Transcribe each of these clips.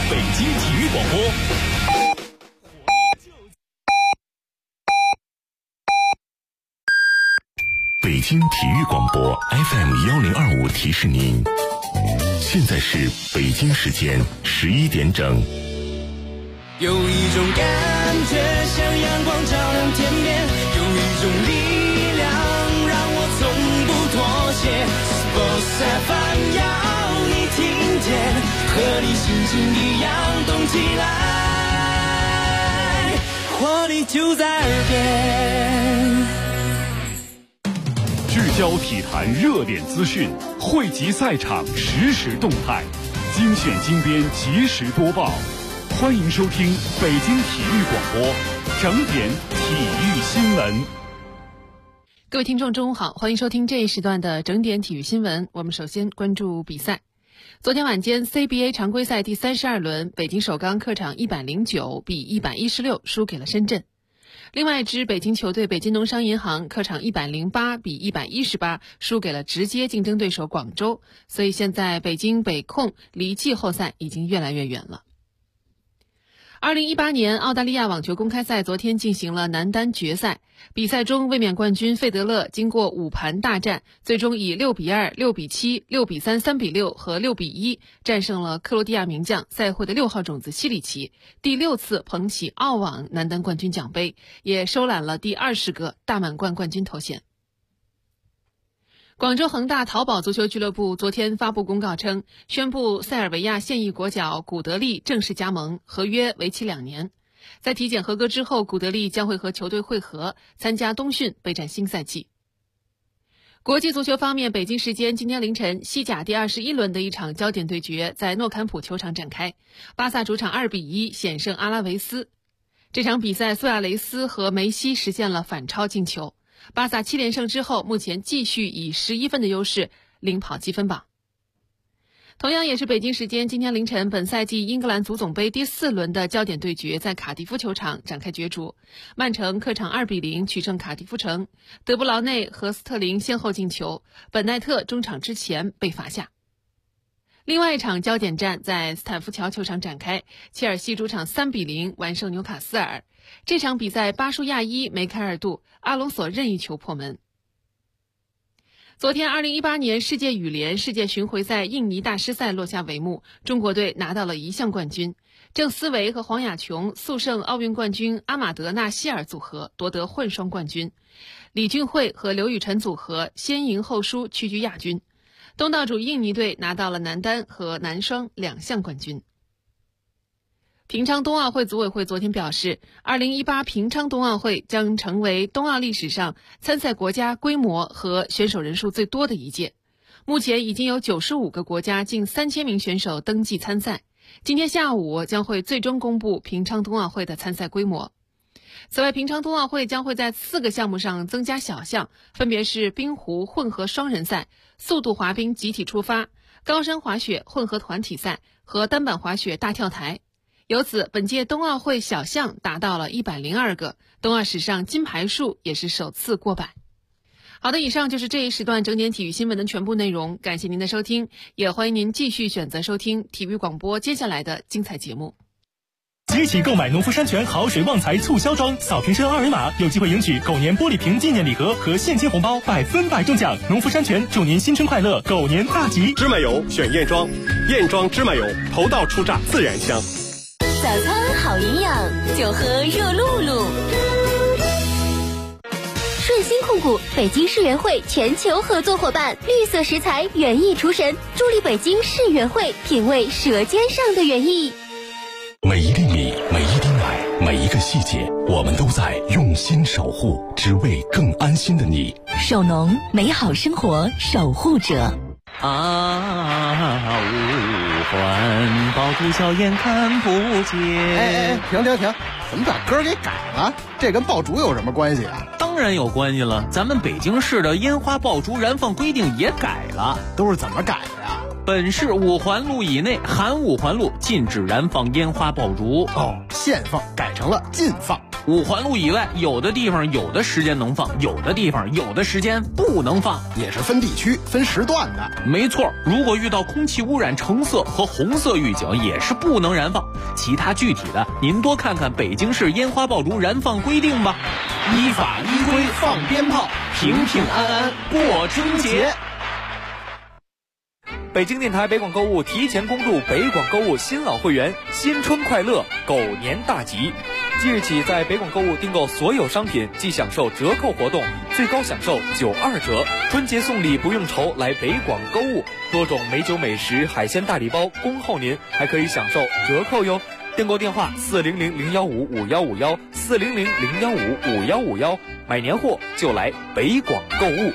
北京体育广播。北京体育广播 FM1025提示您，现在是北京时间11点整。 有一种感觉像阳光照亮天边，有一种力量让我从不妥协。Sports FM 要你听见，和你心情一样动起来，活力就在耳边。 聚焦体坛热点资讯，汇集赛场实时动态，精选精编及时播报。欢迎收听北京体育广播整点体育新闻。 各位听众中午好，欢迎收听这一时段的整点体育新闻。我们首先关注比赛。昨天晚间 CBA 常规赛第32轮，北京首钢客场109比116输给了深圳。另外一支北京球队北京农商银行客场108比118输给了直接竞争对手广州，所以现在北京北控离季后赛已经越来越远了。2018年澳大利亚网球公开赛昨天进行了男单决赛，比赛中卫冕冠军费德勒经过5盘大战，最终以6比2、6比7、6比3、3比6和6比1战胜了克罗地亚名将赛会的6号种子西里奇，第6次捧起澳网男单冠军奖杯，也收揽了第20个大满贯冠军头衔。广州恒大淘宝足球俱乐部昨天发布公告称，宣布塞尔维亚现役国脚古德利正式加盟，合约为期2年。在体检合格之后，古德利将会和球队会合，参加冬训备战新赛季。国际足球方面，北京时间今天凌晨，西甲第21轮的一场焦点对决在诺坎普球场展开，巴萨主场2比1险胜阿拉维斯。这场比赛，苏亚雷斯和梅西实现了反超进球。巴萨7连胜之后，目前继续以11分的优势领跑积分榜。同样也是北京时间今天凌晨，本赛季英格兰足总杯第4轮的焦点对决在卡迪夫球场展开角逐，曼城客场2比0取胜卡迪夫城，德布劳内和斯特林先后进球，本奈特中场之前被罚下。另外一场焦点战在斯坦福桥球场展开，切尔西主场3比0完胜纽卡斯尔。这场比赛巴舒亚伊梅开二度，阿隆索任意球破门。昨天2018年世界羽联世界巡回赛印尼大师赛落下帷幕，中国队拿到了1项冠军，郑思维和黄雅琼速胜奥运冠军阿马德纳希尔组合夺得混双冠军，李俊慧和刘雨辰组合先赢后输屈居亚军。东道主印尼队拿到了男单和男双2项冠军。平昌冬奥会组委会昨天表示，2018平昌冬奥会将成为冬奥历史上参赛国家规模和选手人数最多的一届。目前已经有95个国家近3000名选手登记参赛。今天下午将会最终公布平昌冬奥会的参赛规模。此外，平昌冬奥会将会在4个项目上增加小项，分别是冰壶混合双人赛、速度滑冰集体出发、高山滑雪混合团体赛和单板滑雪大跳台。由此，本届冬奥会小项达到了102个，冬奥史上金牌数也是首次过百。好的，以上就是这一时段整点体育新闻的全部内容，感谢您的收听，也欢迎您继续选择收听体育广播接下来的精彩节目。 即起购买农夫山泉好水旺财促销装，扫瓶身二维码有机会赢取狗年玻璃瓶纪念礼盒和现金红包，100%中奖。农夫山泉祝您新春快乐，狗年大吉。 芝麻油选燕庄，燕庄芝麻油头道出榨自然香。 早餐好营养，就喝热露露。顺心控股北京世园会全球合作伙伴，绿色食材园艺厨神，助力北京世园会品味舌尖上的园艺。 每一粒米，每一滴奶，每一个细节，我们都在用心守护，只为更安心的你。 守农，美好生活守护者。 五环爆竹硝烟看不见。 停！怎么把歌给改了？这跟爆竹有什么关系啊？ 当然有关系了，咱们北京市的烟花爆竹燃放规定也改了。 都是怎么改的呀？ 本市5环路以内含5环路禁止燃放烟花爆竹。 限放改成了禁放。 五环路以外，有的地方有的时间能放，有的地方有的时间不能放， 也是分地区分时段的。 没错，如果遇到空气污染橙色和红色预警，也是不能燃放。其他具体的，您多看看北京市烟花爆竹燃放规定吧。依法依规放鞭炮，平平安安过春节。 北京电台北广购物提前公布北广购物新老会员新春快乐狗年大吉，即日起在北广购物订购所有商品即享受折扣活动，最高享受92折，春节送礼不用愁，来北广购物，多种美酒美食海鲜大礼包恭候您，还可以享受折扣哟。订购电话400-015-5151，400-015-5151，买年货就来北广购物。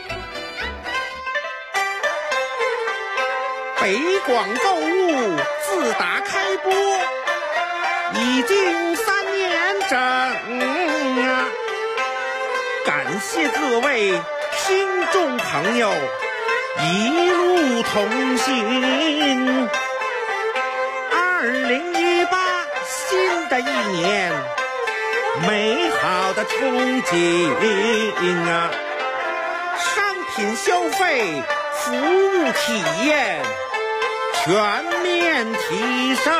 北广购物自打开播已经3年整啊，感谢各位听众朋友一路同行。2018新的一年，美好的憧憬啊，商品消费服务体验全面提升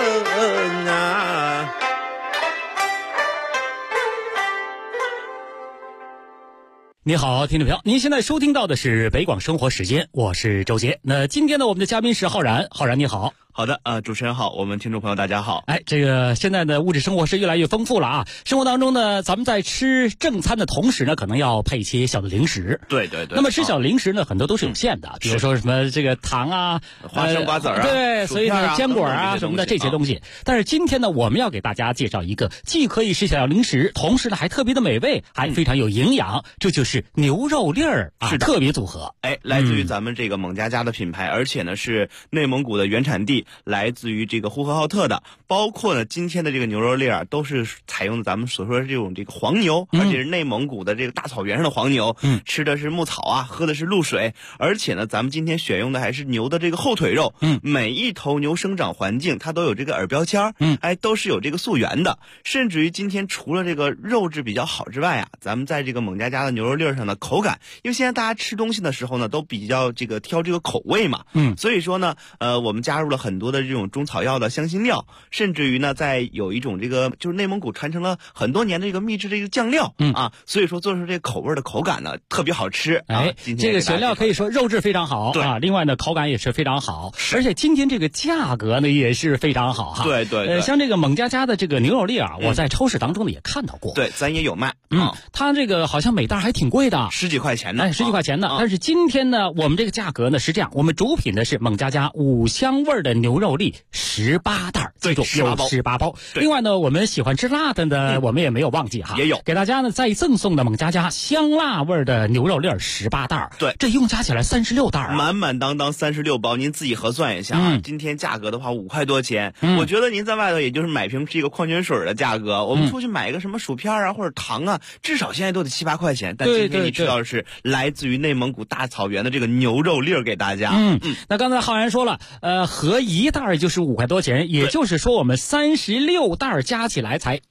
啊！ 你好，听众朋友，您现在收听到的是北广生活时间，我是周杰。那今天呢，我们的嘉宾是浩然，浩然你好。 好的，主持人好，我们听众朋友大家好。 这个现在的物质生活是越来越丰富了啊。生活当中呢，咱们在吃正餐的同时呢，可能要配一些小的零食。 对对对。 那么吃小零食呢，很多都是有限的，比如说什么这个糖啊、 花生、瓜子啊， 对，所以呢，坚果啊什么的这些东西。但是今天呢，我们要给大家介绍一个既可以是小零食，同时呢还特别的美味，还非常有营养，这就是牛肉粒儿啊，特别组合。 来自于咱们这个蒙家家的品牌，而且呢是内蒙古的原产地，来自于这个呼和浩特的，包括呢今天的这个牛肉粒儿都是采用的咱们所说的这种这个黄牛，而且是内蒙古的这个大草原上的黄牛，吃的是牧草啊，喝的是露水，而且呢咱们今天选用的还是牛的这个后腿肉，每一头牛生长环境它都有这个耳标签，都是有这个溯源的，甚至于今天除了这个肉质比较好之外啊，咱们在这个蒙家家的牛肉粒儿上的口感，因为现在大家吃东西的时候呢都比较这个挑这个口味嘛，所以说呢我们加入了很多的这种中草药的香辛料，甚至于呢再有一种这个就是内蒙古传承了很多年的这个秘制这个酱料，所以说做出这个口味的口感呢特别好吃。 这个选料可以说肉质非常好啊，另外呢口感也是非常好，而且今天这个价格呢也是非常好哈。 对对， 像这个蒙家家的这个牛肉粒啊，我在超市当中呢也看到过。 对，咱也有卖。 它这个好像每袋还挺贵的 ，10几块钱呢。 10几块钱呢。但是今天呢，我们这个价格呢是这样，我们主品的是蒙家家五香味的牛肉粒18袋， 对， 有18包。另外呢，我们喜欢吃辣的呢，我们也没有忘记哈， 也有给大家呢再赠送的蒙家家香辣味的牛肉粒18袋。 对， 这一共加起来36袋啊， 满满当当36包，您自己核算一下啊。今天价格的话5块多钱，我觉得您在外头也就是买瓶这个矿泉水的价格，我们出去买一个什么薯片啊或者糖啊，至少现在都得7、8块钱。但今天你吃到的是来自于内蒙古大草原的这个牛肉粒儿给大家。 那刚才浩然说了，合一袋就是5块多钱，也就是说我们36袋加起来才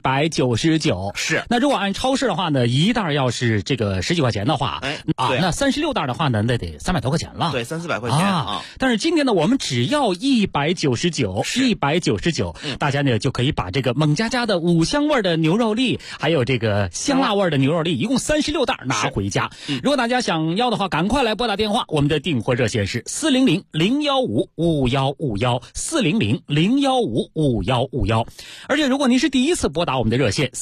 199。 是。 那如果按超市的话呢，一袋要是这个10几块钱的话，那36袋的话呢，那得300多块钱了。 对，3、400块钱啊。 但是今天呢，我们只要199，大家呢就可以把这个蒙家家的五香味的牛肉粒，还有这个香辣味的牛肉粒，一共36袋拿回家。如果大家想要的话，赶快来拨打电话，我们的订货热线是400-015-5151，400-015-5151。而且如果您是第一次拨打我们的热线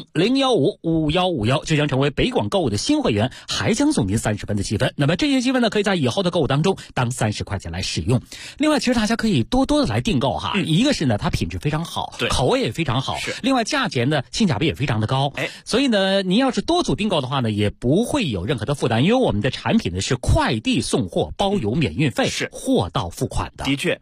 400-015-5151，就将成为北广购物的新会员，还将送您30分的积分。那么这些积分呢，可以在以后的购物当中当30块钱来使用。另外，其实大家可以多多的来订购哈。一个是呢，它品质非常好，口味也非常好，另外价钱呢性价比也非常的高。所以呢，您要是多组订购的话呢，也不会有任何的负担，因为我们的产品呢是快递送货，包邮免运费，是货到付款的。 的确，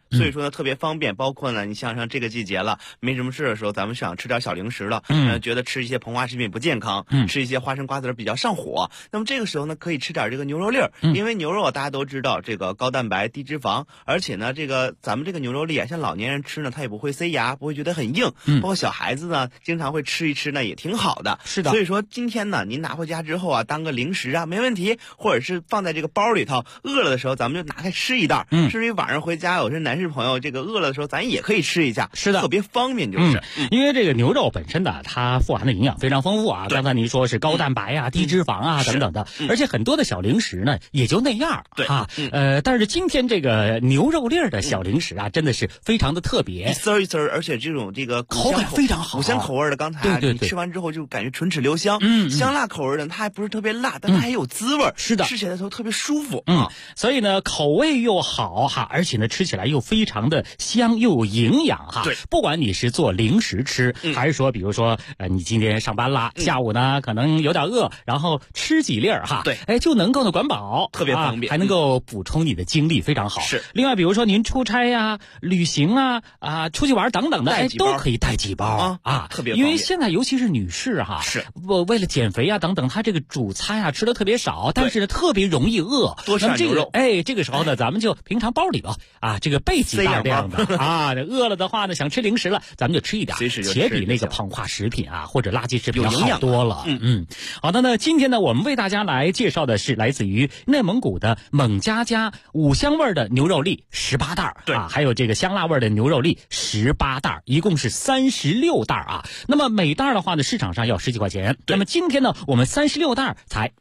所以说呢特别方便。包括呢，你像这个季节了，没什么事的时候，咱们想吃点小零食了，觉得吃一些膨化食品不健康，吃一些花生瓜子比较上火。那么这个时候呢，可以吃点这个牛肉粒儿，因为牛肉大家都知道这个高蛋白低脂肪，而且呢这个咱们这个牛肉粒啊，像老年人吃呢，它也不会塞牙，不会觉得很硬，包括小孩子呢经常会吃一吃呢，也挺好的。 是的。 所以说今天呢，您拿回家之后啊，当个零食啊没问题，或者是放在这个包里头，饿了的时候咱们就拿开吃一袋。至于晚上回家有些男士朋友这个饿了的时候，咱也可以吃一下。 是的， 特别方便就是。 因为这个牛肉本身呢，它富含的营养非常丰富啊。刚才您说是高蛋白啊、低脂肪啊等等的，而且很多的小零食呢也就那样。 对啊，但是今天这个牛肉粒的小零食啊，真的是非常的特别， 一丝一丝，而且这种这个口感非常好， 五香口味的。刚才对你吃完之后就感觉唇齿留香。香辣口味的它还不是特别辣，但它还有滋味。 是的， 吃起来的时候特别舒服。 所以呢口味又好哈，而且呢吃起来又非常的香又有营养哈。 对， 不管你是做零食吃，还是说比如说你今天上班啦，下午呢可能有点饿，然后吃几粒哈， 对， 就能够呢管饱， 特别方便， 还能够补充你的精力，非常好。 是。 另外比如说您出差呀、旅行啊、出去玩等等的，都可以带几包啊， 特别方便。 因为现在尤其是女士哈， 是为了减肥啊等等，她这个主餐啊吃的特别少，但是呢特别容易饿， 多吃点牛肉。 这个时候呢，咱们就平常包里头这个备几袋这样的饿了的话呢，想吃零食了，咱们就吃一点，且比那个膨化食品啊或者垃圾食品要好多了。好的呢，今天呢我们为大家来介绍的是来自于内蒙古的蒙家家五香味的牛肉粒18袋还有这个香辣味的牛肉粒18袋，一共是36袋啊。那么每袋的话呢，市场上要10几块钱，那么今天呢我们36袋才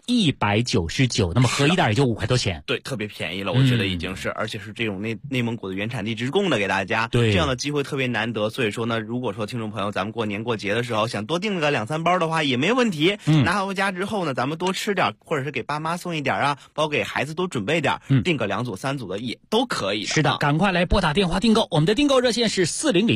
199，那么合一袋也就5块多钱。 对，特别便宜了，我觉得已经是，而且是这种内蒙古的原产地直供的给大家， 对， 这样的机会特别难得。所以说呢，如果说听众朋友咱们过年过节的时候想多订个2、3包的话也没问题，拿回家之后呢，咱们多吃点，或者是给爸妈送一点啊，包括给孩子多准备点，订个2组3组的也都可以的。 是的，赶快来拨打电话订购，我们的订购热线是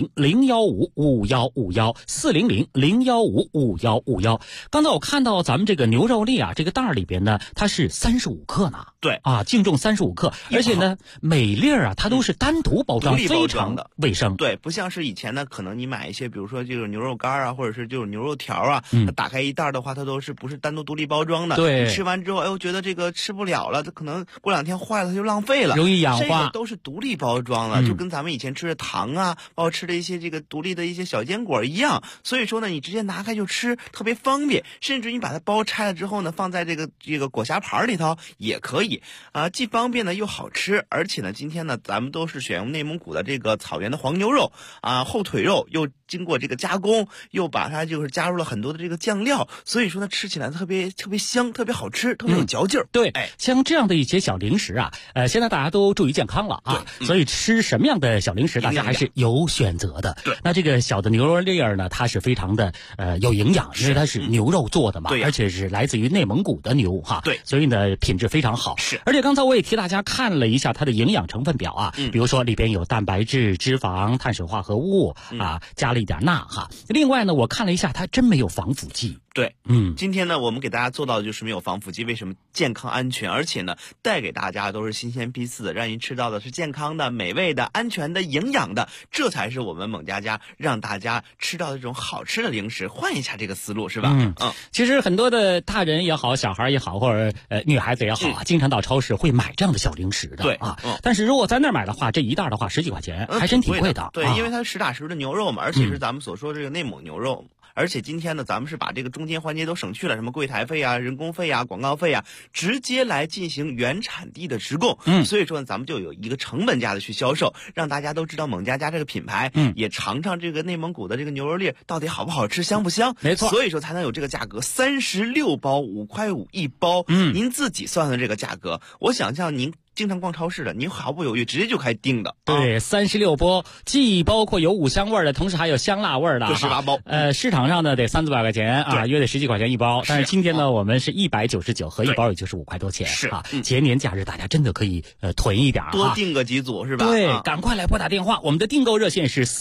400-015-5151，400-015-5151。刚才我看到咱们这个牛肉粒啊，这个袋里边呢，它是35克呢。 对净重35克，而且呢每粒啊它都是单独包装，非常的卫生。 对，不像是以前呢，可能你买一些比如说这种牛肉干啊，或者是这种牛肉条啊，打开一袋的话，它都是不是单独立包装的。 对， 你吃完之后觉得这个吃不了了，它可能过2天坏了，它就浪费了， 容易氧化。 这个都是独立包装了，就跟咱们以前吃的糖啊，包括吃的一些这个独立的一些小坚果一样。所以说呢，你直接拿开就吃，特别方便。甚至你把它包拆了之后呢，放在这个果匣盘里头也可以既方便呢又好吃。而且呢，今天呢咱们都是选用内蒙古的这个草原的黄牛肉后腿肉，又经过这个加工，又把它就是加入了很多的这个酱料，所以说呢吃起来特别香，特别好吃，特别有嚼劲儿。 对，像这样的一些小零食现在大家都注意健康了所以吃什么样的小零食大家还是有选择的。 对， 那这个小的牛肉粒儿呢，它是非常的有营养，因为它是牛肉做的嘛，而且是来自于内蒙古的牛对， 所以呢品质非常好。 是， 而且刚才我也替大家看了一下它的营养成分表比如说里边有蛋白质、脂肪、碳水化合物加了一点钠另外呢，我看了一下，它真没有防腐剂。 对，今天呢，我们给大家做到的就是没有防腐剂。为什么？健康安全，而且呢，带给大家都是新鲜批次的，让您吃到的是健康的、美味的、安全的、营养的，这才是我们蒙家家让大家吃到的这种好吃的零食。换一下这个思路，是吧？ 其实很多的大人也好，小孩也好，或者女孩子也好经常到超市会买这样的小零食的。 对但是如果在那儿买的话，这一袋的话10几块钱，还真挺贵的。 对，因为它实打实的牛肉嘛，而且是咱们所说的这个内蒙牛肉。而且今天呢，咱们是把这个中间环节都省去了，什么柜台费啊、人工费啊、广告费啊，直接来进行原产地的直供。所以说呢，咱们就有一个成本价的去销售，让大家都知道蒙家家这个品牌，也尝尝这个内蒙古的这个牛肉粒到底好不好吃、香不香。 没错， 所以说才能有这个价格，36包5块5一包。您自己算算这个价格，我想象您经常逛超市的，您毫不犹豫直接就开订的。 对，36包，既包括有五香味的，同时还有香辣味的， 就18包。 市场上呢得300-400块钱约得10几块钱一包。但是今天呢，我们是199，合一包也就是5块多钱。 是节年假日大家真的可以囤一点多订个几组是吧？ 对，赶快来拨打电话，我们的订购热线是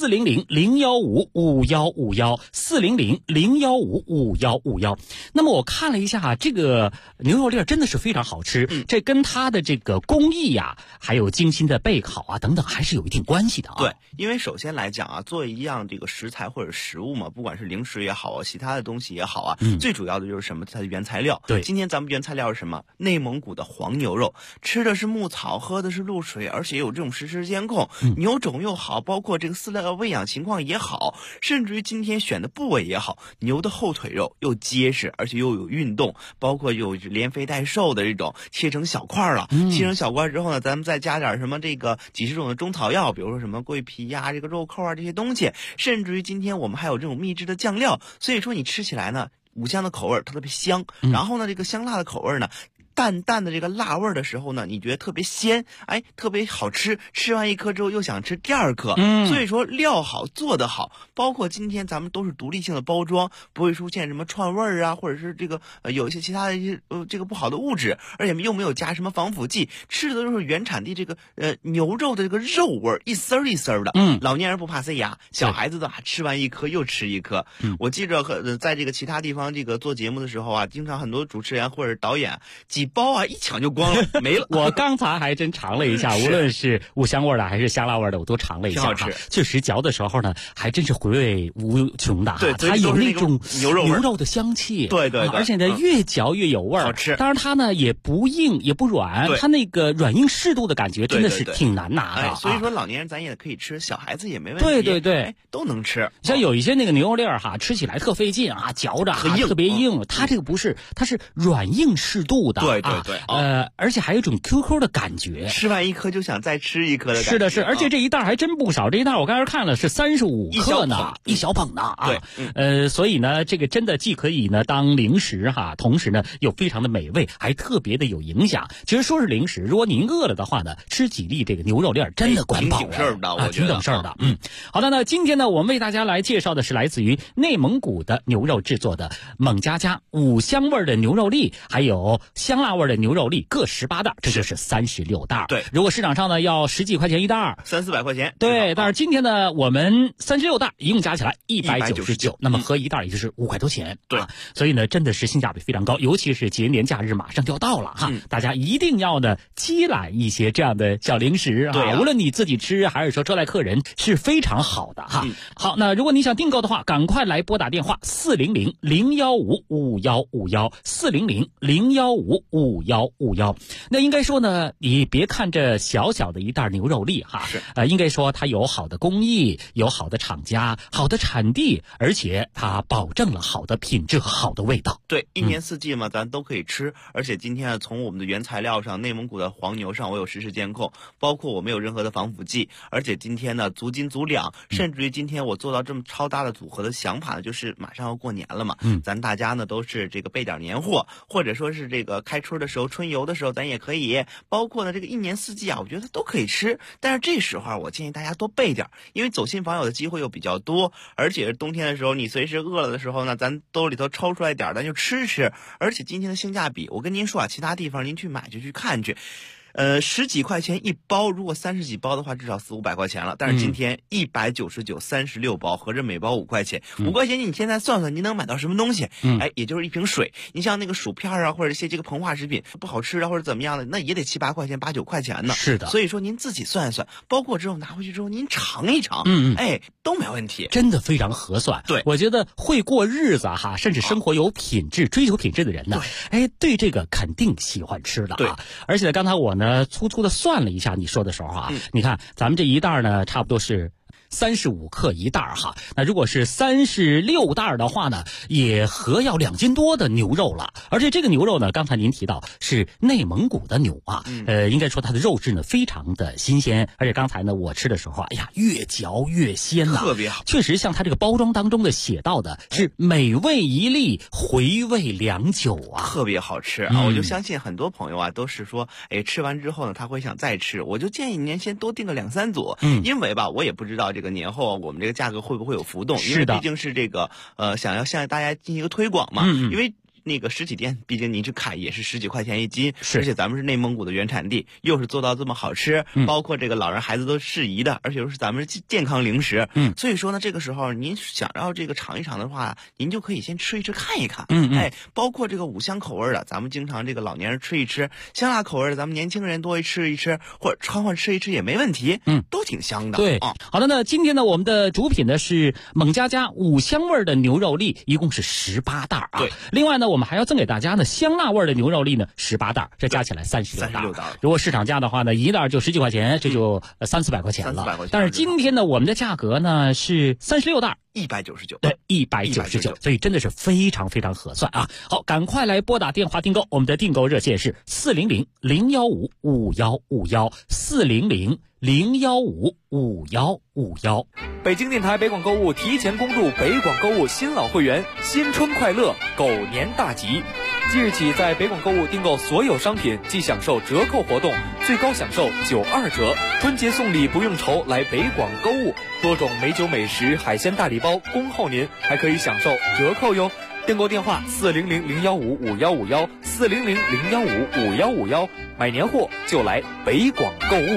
400-015-5151，400-015-5151。那么我看了一下这个牛肉粒真的是非常好吃，这跟它的这个工工艺呀，还有精心的备考啊等等，还是有一定关系的啊。 对，因为首先来讲啊，作为一样这个食材或者食物嘛，不管是零食也好啊，其他的东西也好啊，最主要的就是什么？它的原材料。 对， 今天咱们原材料是什么？内蒙古的黄牛肉，吃的是牧草，喝的是露水，而且有这种实时监控，牛种又好，包括这个饲料喂养情况也好，甚至于今天选的部位也好，牛的后腿肉又结实，而且又有运动，包括有连肥带瘦的这种，切成小块了，切成小块之后呢，咱们再加点什么这个几十种的中草药，比如说什么桂皮呀、这个肉蔻啊这些东西，甚至于今天我们还有这种秘制的酱料，所以说你吃起来呢，五香的口味它特别香，然后呢这个香辣的口味呢，淡淡的这个辣味的时候呢，你觉得特别鲜，特别好吃，吃完一颗之后又想吃第二颗。所以说料好做得好，包括今天咱们都是独立性的包装，不会出现什么串味啊，或者是这个有一些其他的一些这个不好的物质，而且又没有加什么防腐剂，吃的都是原产地这个牛肉的这个肉味，一丝儿一丝儿的。老年人不怕塞牙，小孩子的吃完一颗又吃一颗。我记着在这个其他地方这个做节目的时候啊，经常很多主持人或者导演几包啊一抢就光了，没了。 我刚才还真尝了一下，无论是五香味的还是香辣味的，我都尝了一下， 挺好吃。 确实嚼的时候呢，还真是回味无穷的哈。 对， 它有那种牛肉的香气， 对， 而且呢越嚼越有味儿， 好吃。 当然它呢也不硬也不软，它那个软硬适度的感觉真的是挺难拿的。 所以说老年人咱也可以吃，小孩子也没问题。 对， 都能吃。 像有一些那个牛肉粒儿哈，吃起来特费劲啊，嚼着特别硬，它这个不是，它是软硬适度的。 对， 而且还有一种 QQ 的感觉， 吃完一颗就想再吃一颗的感觉。 是，而且这一袋还真不少，这一袋我刚才看了是35克呢，一小捧呢啊。 对， 所以呢，这个真的既可以呢当零食哈，同时呢又非常的美味，还特别的有营养。其实说是零食，如果您饿了的话呢，吃几粒这个牛肉粒儿真的管饱了， 挺事儿的，我觉得挺等事儿的。好的，那今天呢，我们为大家来介绍的是来自于内蒙古的牛肉制作的蒙家家五香味的牛肉粒，还有香辣味的牛肉粒各18袋，这就是36袋。 对， 如果市场上呢要10几块钱一袋 ，300-400块钱。 对，但是今天呢，我们36袋一共加起来199，那么合一袋也就是5块多钱。 对， 所以呢，真的是性价比非常高，尤其是节年假日马上就要到了哈，大家一定要呢积攒一些这样的小零食啊，无论你自己吃还是说招待客人，是非常好的哈。好，那如果你想订购的话，赶快来拨打电话400-015-5151，400-015-5151。那应该说呢，你别看这小小的一袋牛肉粒哈，应该说它有好的工艺，有好的厂家，好的产地，而且它保证了好的品质和好的味道。 对，一年四季嘛，咱都可以吃。而且今天从我们的原材料上，内蒙古的黄牛上，我有实时监控，包括我没有任何的防腐剂。而且今天呢，足斤足两，甚至于今天我做到这么超大的组合的想法呢，就是马上要过年了嘛，咱大家呢都是这个备点年货，或者说是这个开春的时候、春游的时候，咱也可以。包括呢这个一年四季啊，我觉得都可以吃。但是这时候我建议大家多备点，因为走亲访友的机会又比较多，而且是冬天的时候，你随时饿了的时候呢，咱兜里头抽出来点，咱就吃吃。而且今天的性价比，我跟您说啊，其他地方您去买就去看去。10几块钱一包，如果30几包的话，至少400-500块钱了。但是今天199 36包，合着每包5块钱，5块钱你现在算算，您能买到什么东西？也就是一瓶水。你像那个薯片啊，或者一些这个膨化食品不好吃啊，或者怎么样的，那也得7-8块钱、8-9块钱呢。 是的， 所以说您自己算一算，包括之后拿回去之后您尝一尝，都没问题， 真的非常合算。 对， 我觉得会过日子哈，甚至生活有品质、追求品质的人呢，对这个肯定喜欢吃的啊。而且刚才我呢粗粗的算了一下你说的时候啊，你看咱们这一袋呢差不多是35克一袋哈，那如果是36袋的话呢，也合要2斤多的牛肉了。而且这个牛肉呢，刚才您提到是内蒙古的牛啊，应该说它的肉质呢非常的新鲜，而且刚才呢我吃的时候，哎呀，越嚼越鲜呐， 特别好。 确实像它这个包装当中的写到的是美味一粒，回味良久啊， 特别好吃啊！我就相信很多朋友啊都是说，吃完之后呢他会想再吃，我就建议您先多订个2-3组，因为吧我也不知道这个年后我们这个价格会不会有浮动，因为毕竟是这个想要向大家进行一个推广嘛，因为那个实体店，毕竟您去看也是10几块钱一斤， 是， 而且咱们是内蒙古的原产地，又是做到这么好吃，包括这个老人孩子都适宜的，而且又是咱们健康零食，所以说呢，这个时候您想要这个尝一尝的话，您就可以先吃一吃看一看，包括这个5香口味的，咱们经常这个老年人吃一吃，香辣口味的咱们年轻人多吃一吃，或者换换吃一吃也没问题，都挺香的。 对，好的呢，今天呢我们的主品呢是蒙家家5香味的牛肉粒，一共是18袋啊。 对， 另外呢我们还要赠给大家呢香辣味的牛肉粒呢18袋，这加起来36袋。如果市场价的话呢，一袋就10几块钱，这就300-400块钱了。300块钱。但是今天呢我们的价格呢是36袋。 199， 对，199，所以真的是非常非常合算啊！好，赶快来拨打电话订购，我们的订购热线是400-015-5151，400-015-5151。 北京电台北广购物提前恭祝北广购物新老会员新春快乐，狗年大吉！即日起，在北广购物订购所有商品即享受折扣活动，最高享受92折。春节送礼不用愁，来北广购物，多种美酒美食、海鲜大礼包恭候您，还可以享受折扣哟。订购电话400-015-5151，400-015-5151，买年货就来北广购物。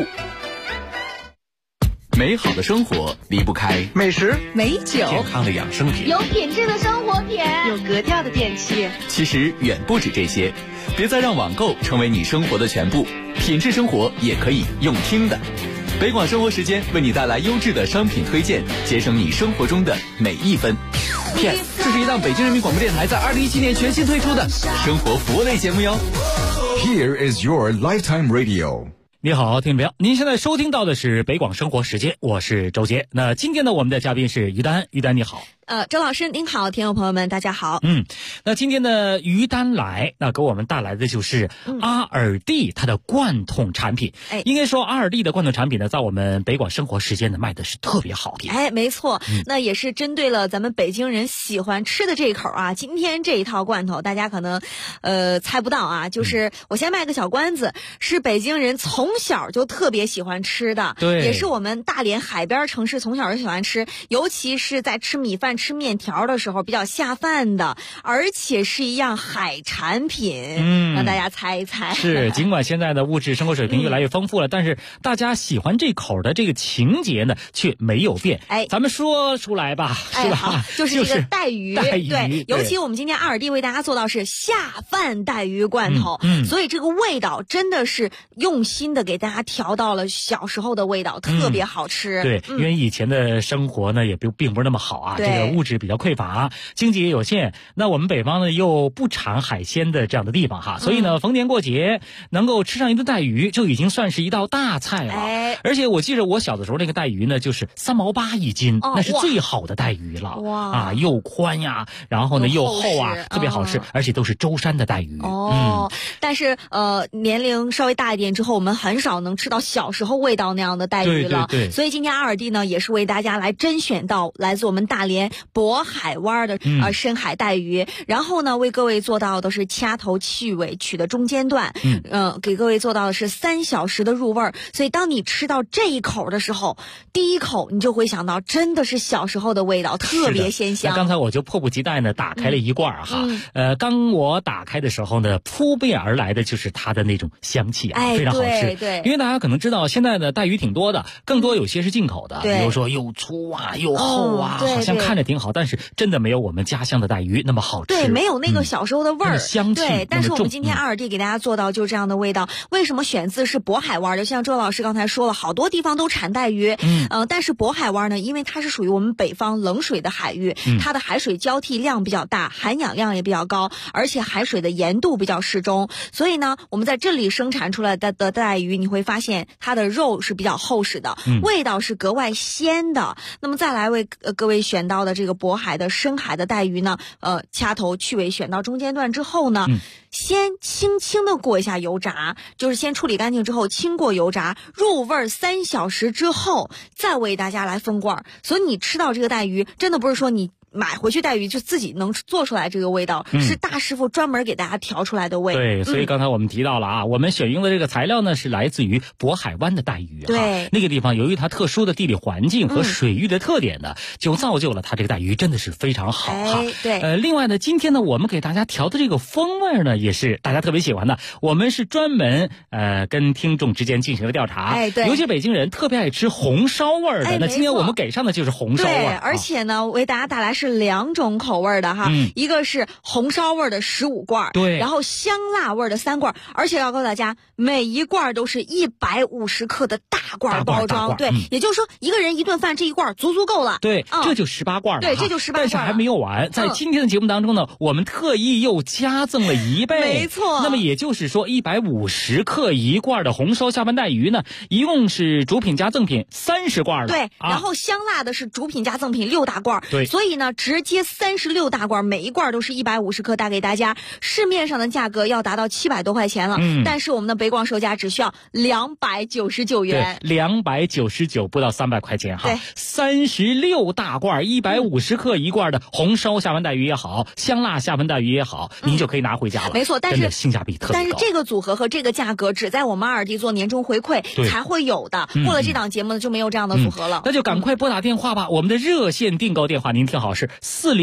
美好的生活离不开美食、 美酒、 健康的养生品、 有品质的生活品、 有格调的电器。 其实远不止这些，别再让网购成为你生活的全部，品质生活也可以用听的。北广生活时间为你带来优质的商品推荐，节省你生活中的每一分。PS， 这是一档北京人民广播电台在2017年全新推出的生活服务类节目哟。 Here is your lifetime radio。 你好，听众朋友，您现在收听到的是北广生活时间，我是周杰。那今天呢，我们的嘉宾是于丹，于丹你好。 周老师您好，听众朋友们大家好。 那今天呢，于丹来，那给我们带来的就是阿尔蒂它的罐头产品。应该说阿尔蒂的罐头产品呢，在我们北广生活时间呢卖的是特别好的。 没错，那也是针对了咱们北京人喜欢吃的这一口啊。今天这一套罐头，大家可能猜不到啊，就是我先卖个小关子，是北京人从小就特别喜欢吃的， 对， 也是我们大连海边城市从小就喜欢吃，尤其是在吃米饭、吃面条的时候比较下饭的，而且是一样海产品。让大家猜一猜。 是，尽管现在的物质生活水平越来越丰富了，但是大家喜欢这口的这个情节呢却没有变。咱们说出来吧，是吧？ 就是这个带鱼，对，尤其我们今天阿尔蒂为大家做到是下饭带鱼罐头，所以这个味道真的是用心的给大家调到了小时候的味道，特别好吃。 对，因为以前的生活呢也并不是那么好啊，这个物质比较匮乏，经济也有限。那我们北方呢又不产海鲜的这样的地方哈，所以呢逢年过节能够吃上一顿带鱼就已经算是一道大菜了。而且我记得我小的时候那个带鱼呢就是3毛8一斤，那是最好的带鱼了。哇，又宽呀，然后呢又厚啊，特别好吃，而且都是舟山的带鱼。 但是年龄稍微大一点之后，我们很少能吃到小时候味道那样的带鱼了。 对， 所以今天阿尔蒂呢也是为大家来甄选到来自我们大连渤海湾的深海带鱼，然后呢为各位做到的是掐头去尾取的中间段，给各位做到的是3小时的入味儿。所以当你吃到这一口的时候，第一口你就会想到真的是小时候的味道，特别鲜香。 刚才我就迫不及待呢打开了一罐哈，当我打开的时候呢，扑面而来的就是它的那种香气啊，非常好吃。 对， 因为大家可能知道现在的带鱼挺多的，更多有些是进口的，比如说又粗啊又厚啊，好像看着挺好，但是真的没有我们家乡的带鱼那么好吃。 对，没有那个小时候的味儿， 香气。 对，但是我们今天阿尔蒂给大家做到就是这样的味道。为什么选自是渤海湾？就像周老师刚才说了，好多地方都产带鱼，但是渤海湾呢，因为它是属于我们北方冷水的海域，它的海水交替量比较大，含氧量也比较高，而且海水的盐度比较适中，所以呢，我们在这里生产出来的带鱼，你会发现它的肉是比较厚实的，味道是格外鲜的。那么再来为各位选到的这个渤海的深海的带鱼呢，掐头去尾选到中间段之后呢，先轻轻的过一下油炸，就是先处理干净之后轻过油炸，入味3小时之后再为大家来封罐。所以你吃到这个带鱼，真的不是说你买回去带鱼就自己能做出来这个味道，是大师傅专门给大家调出来的味。 对，所以刚才我们提到了啊，我们选用的这个材料呢是来自于渤海湾的带鱼啊。 对， 那个地方由于它特殊的地理环境和水域的特点呢，就造就了它这个带鱼真的是非常好哈。 对， 另外呢，今天呢我们给大家调的这个风味呢也是大家特别喜欢的。我们是专门跟听众之间进行了调查， 对， 尤其北京人特别爱吃红烧味的。那今天我们给上的就是红烧味。 对，而且呢，为大家带来是2种口味的哈，一个是红烧味的15罐， 对， 然后香辣味的3罐，而且要告诉大家，每一罐都是150克的大罐包装，对，也就是说一个人一顿饭这一罐足够了。 对，这就18罐了。 对，这就18罐。 但是还没有完，在今天的节目当中呢，我们特意又加赠了1倍。 没错。 那么也就是说，150克1罐的红烧下饭带鱼呢，一共是主品加赠品30罐了。 对，然后香辣的是主品加赠品6大罐。 对， 所以呢，直接36大罐，每一罐都是150克，带给大家。市面上的价格要达到700多块钱了，但是我们的北广售价只需要299元。 对，299不到300块钱哈。36大罐150克1罐的红烧下饭带鱼也好，香辣下饭带鱼也好，您就可以拿回家了。 没错，但是性价比特别高。 但是这个组合和这个价格只在我们2D做年终回馈才会有的，过了这档节目呢就没有这样的组合了。 那就赶快拨打电话吧，我们的热线订购电话您听好是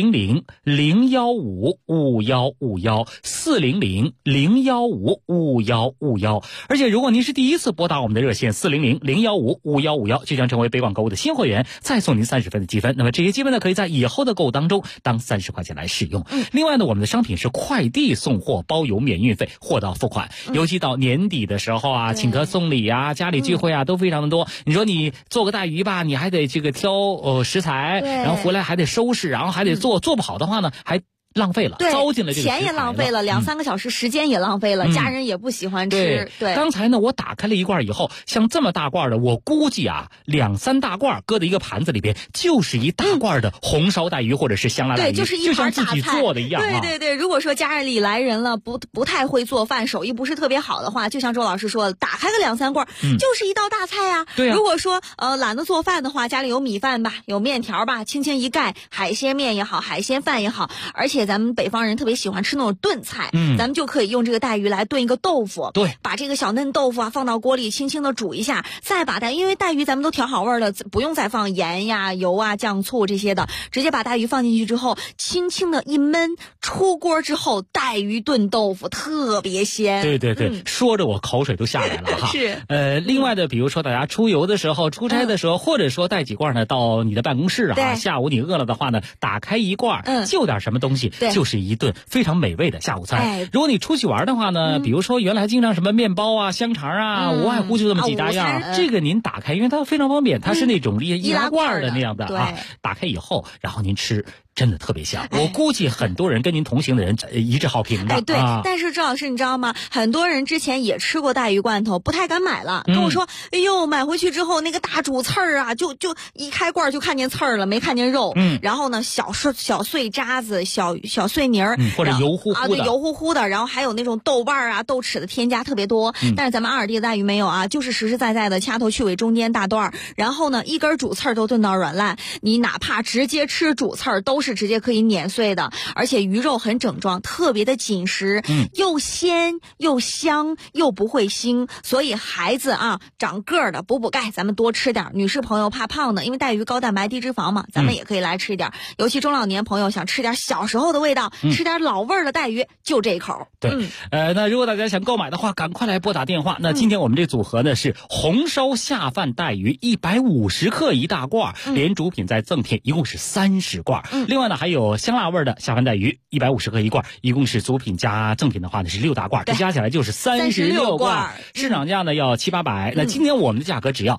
400-015-5151，400-015-5151。而且如果您是第一次拨打我们的热线400-015-5151，就将成为北广购物的新会员，再送您30分的积分。那么这些积分呢，可以在以后的购物当中当30块钱来使用。另外呢，我们的商品是快递送货，包邮免运费，货到付款。尤其到年底的时候啊，请客送礼啊，家里聚会啊，都非常的多。你说你做个带鱼吧，你还得这个挑食材，然后回来还得收拾，然后还得做不好的话呢，还浪费了，糟践了这个钱也浪费了，2-3个小时时间也浪费了，家人也不喜欢吃。对， 刚才呢我打开了一罐以后，像这么大罐的，我估计啊2-3大罐搁在一个盘子里边，就是一大罐的红烧带鱼或者是香辣带鱼， 对，就是一盘就像自己做的一样啊。 对，如果说家里来人了，不太会做饭，手艺不是特别好的话，就像周老师说的，打开个2-3罐，就是一道大菜啊。 对啊。 如果说懒得做饭的话，家里有米饭吧，有面条吧，轻轻一盖，海鲜面也好，海鲜饭也好，而且咱们北方人特别喜欢吃那种炖菜，咱们就可以用这个带鱼来炖一个豆腐。 对， 把这个小嫩豆腐啊放到锅里，轻轻的煮一下，再把因为带鱼咱们都调好味了，不用再放盐呀、油啊、酱醋这些的，直接把带鱼放进去之后，轻轻的一焖，出锅之后，带鱼炖豆腐特别鲜。 对，说着我口水都下来了哈。 是。 另外的，比如说大家出游的时候、出差的时候，或者说带几罐呢到你的办公室啊，下午你饿了的话呢，打开一罐，就点什么东西，就是一顿非常美味的下午餐。如果你出去玩的话呢，比如说原来经常什么面包啊、香肠啊，无外乎就这么几大样，这个您打开，因为它非常方便，它是那种易拉罐的那样的啊，打开以后，然后您吃。真的特别香，我估计很多人跟您同行的人一致好评的。 对，但是周老师你知道吗？很多人之前也吃过带鱼罐头，不太敢买了，跟我说：“哎呦，买回去之后那个大主刺儿啊，就一开罐就看见刺儿了，没看见肉。然后呢，小碎渣子、小碎泥儿， 或者油乎乎的， 对，油乎乎的。然后还有那种豆瓣啊、豆豉的添加特别多。但是咱们2D的带鱼没有啊，就是实实在在的掐头去尾，中间大段，然后呢，一根主刺儿都炖到软烂。你哪怕直接吃主刺儿，都是直接可以碾碎的，而且鱼肉很整装，特别的紧实，又鲜又香又不会腥，所以孩子啊长个儿的补钙，咱们多吃点。女士朋友怕胖的，因为带鱼高蛋白低脂肪嘛，咱们也可以来吃一点。尤其中老年朋友想吃点小时候的味道，吃点老味儿的带鱼，就这一口。 对，那如果大家想购买的话，赶快来拨打电话。那今天我们这组合呢是红烧下饭带鱼150克一大罐，连主品再赠品，一共是30罐。另外呢还有香辣味的下饭带鱼150克一罐，一共是主品加赠品的话呢是6大罐，这加起来就是36罐。市场价呢要700-800，那今天我们的价格只要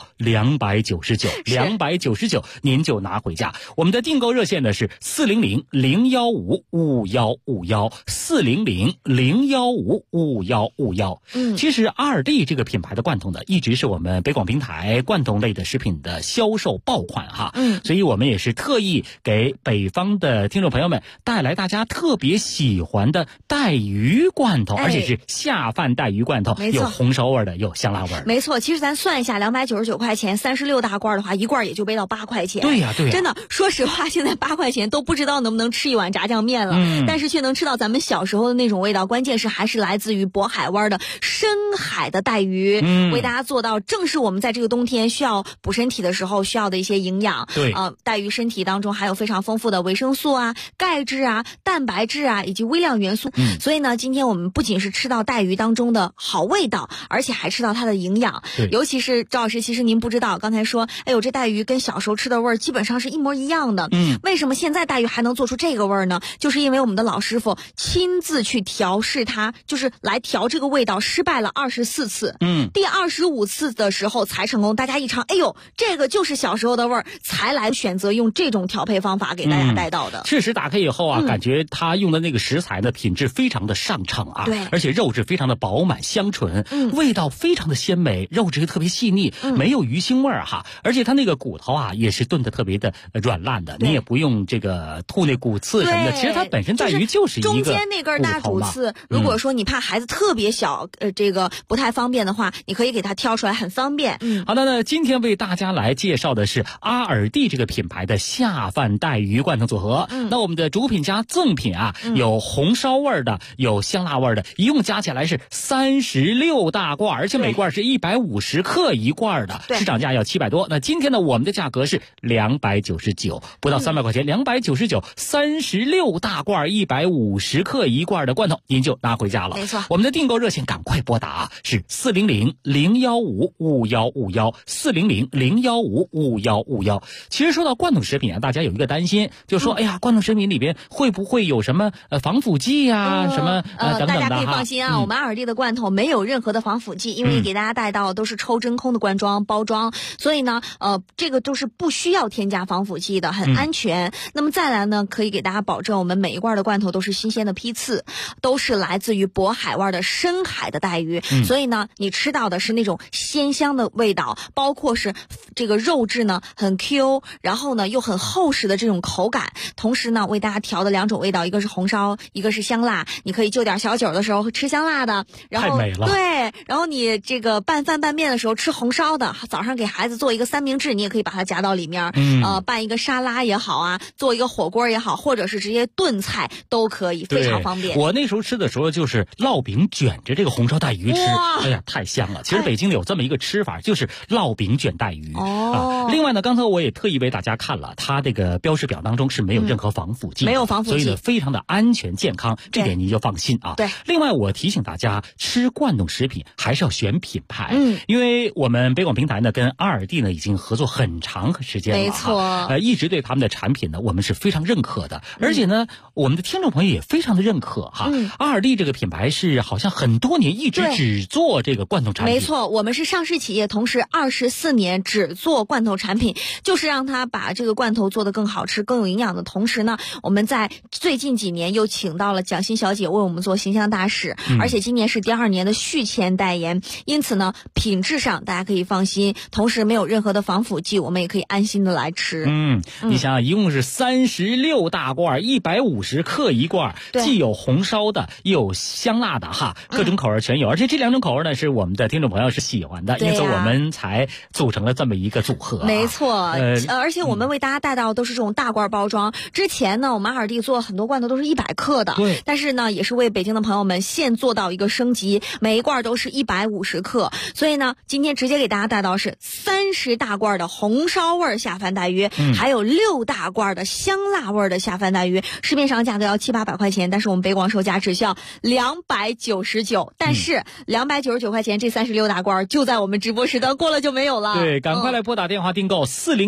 299，299您就拿回家。我们的订购热线呢是400-015-5151，400-015-5151。其实2D这个品牌的罐头呢，一直是我们北广平台罐头类的食品的销售爆款哈。所以我们也是特意给北方方的听众朋友们带来大家特别喜欢的带鱼罐头，而且是下饭带鱼罐头，有红烧味的，有香辣味的。 没错，其实咱算一下299块钱36大罐的话，一罐也就背到8块钱。 对呀对呀， 真的，说实话，现在8块钱都不知道能不能吃一碗炸酱面了，但是却能吃到咱们小时候的那种味道。关键是还是来自于渤海湾的深海的带鱼，为大家做到正是我们在这个冬天需要补身体的时候需要的一些营养。 对， 带鱼身体当中含有非常丰富的维生素啊、钙质啊、蛋白质啊以及微量元素。所以呢，今天我们不仅是吃到带鱼当中的好味道，而且还吃到它的营养。尤其是赵老师，其实您不知道，刚才说，哎呦，这带鱼跟小时候吃的味儿基本上是一模一样的。为什么现在带鱼还能做出这个味儿呢？就是因为我们的老师傅亲自去调试它，就是来调这个味道，失败了24次。第25次的时候才成功。大家一尝，哎呦，这个就是小时候的味儿，才来选择用这种调配方法给大家带到的。 确实打开以后啊，感觉他用的那个食材的品质非常的上乘啊， 对， 而且肉质非常的饱满香醇，味道非常的鲜美，肉质特别细腻，没有鱼腥味儿哈，而且它那个骨头啊也是炖的特别的软烂的，你也不用这个吐那骨刺什么的，其实它本身带鱼就是一个中间那根大主刺，如果说你怕孩子特别小，这个不太方便的话，你可以给它挑出来，很方便。 好的，那今天为大家来介绍的是阿尔蒂这个品牌的下饭带鱼罐头组合。那我们的主品加赠品啊，有红烧味的，有香辣味的，一共加起来是36大罐，而且每罐是150克一罐的，市场价要700多。那今天呢，我们的价格是299，不到300块钱，299 36大罐150克一罐的罐头，您就拿回家了。 没错， 我们的订购热线赶快拨打是400-015-5151，400-015-5151。其实说到罐头食品啊，大家有一个担心，就说哎呀，罐头食品里边会不会有什么防腐剂啊，什么等等的。 大家可以放心啊，我们阿尔蒂的罐头没有任何的防腐剂，因为给大家带到都是抽真空的罐装包装，所以呢，这个都是不需要添加防腐剂的，很安全。那么再来呢，可以给大家保证，我们每一罐的罐头都是新鲜的批次，都是来自于渤海湾的深海的带鱼，所以呢，你吃到的是那种鲜香的味道，包括是这个肉质呢很 Q， 然后呢又很厚实的这种口感。同时呢，为大家调的2种味道，一个是红烧，一个是香辣。你可以就点小酒的时候吃香辣的，然后太美了。 对，然后你这个拌饭拌面的时候吃红烧的，早上给孩子做一个三明治，你也可以把它夹到里面，拌一个沙拉也好啊，做一个火锅也好，或者是直接炖菜都可以，非常方便。 我那时候吃的时候就是烙饼卷着这个红烧带鱼吃，哎呀，太香了。其实北京有这么一个吃法，就是烙饼卷带鱼。另外呢，刚才我也特意为大家看了，它这个标识表当中是没有任何防腐剂， 没有防腐剂， 所以呢非常的安全健康，这点您就放心啊。 对。 另外我提醒大家，吃罐头食品还是要选品牌，因为我们北广平台呢跟阿尔蒂呢已经合作很长时间了， 没错， 一直对他们的产品呢我们是非常认可的，而且呢我们的听众朋友也非常的认可哈。阿尔蒂这个品牌是好像很多年一直只做这个罐头产品， 没错，我们是上市企业，同时24年只做罐头产品，就是让它把这个罐头做得更好吃、更有营养的同时呢，我们在最近几年又请到了蒋欣小姐为我们做形象大使，而且今年是第2年的续签代言，因此呢，品质上大家可以放心，同时没有任何的防腐剂，我们也可以安心的来吃。 你想想，一共是36大罐，150克一罐，既有红烧的，又有香辣的哈，各种口味全有，而且这2种口味呢是我们的听众朋友是喜欢的，因此我们才组成了这么一个组合。 没错，而且我们为大家带到都是这种大罐包装。之前呢，我们阿尔蒂做很多罐头都是100克的， 对， 但是呢，也是为北京的朋友们现做到一个升级，每一罐都是150克。所以呢，今天直接给大家带到是30大罐的红烧味下饭带鱼，还有6大罐的香辣味的下饭带鱼，市面上价格要700-800块钱，但是我们北广售价只需要299，但是299块钱这36大罐就在我们直播时段过了就没有了。 对，赶快来拨打电话订购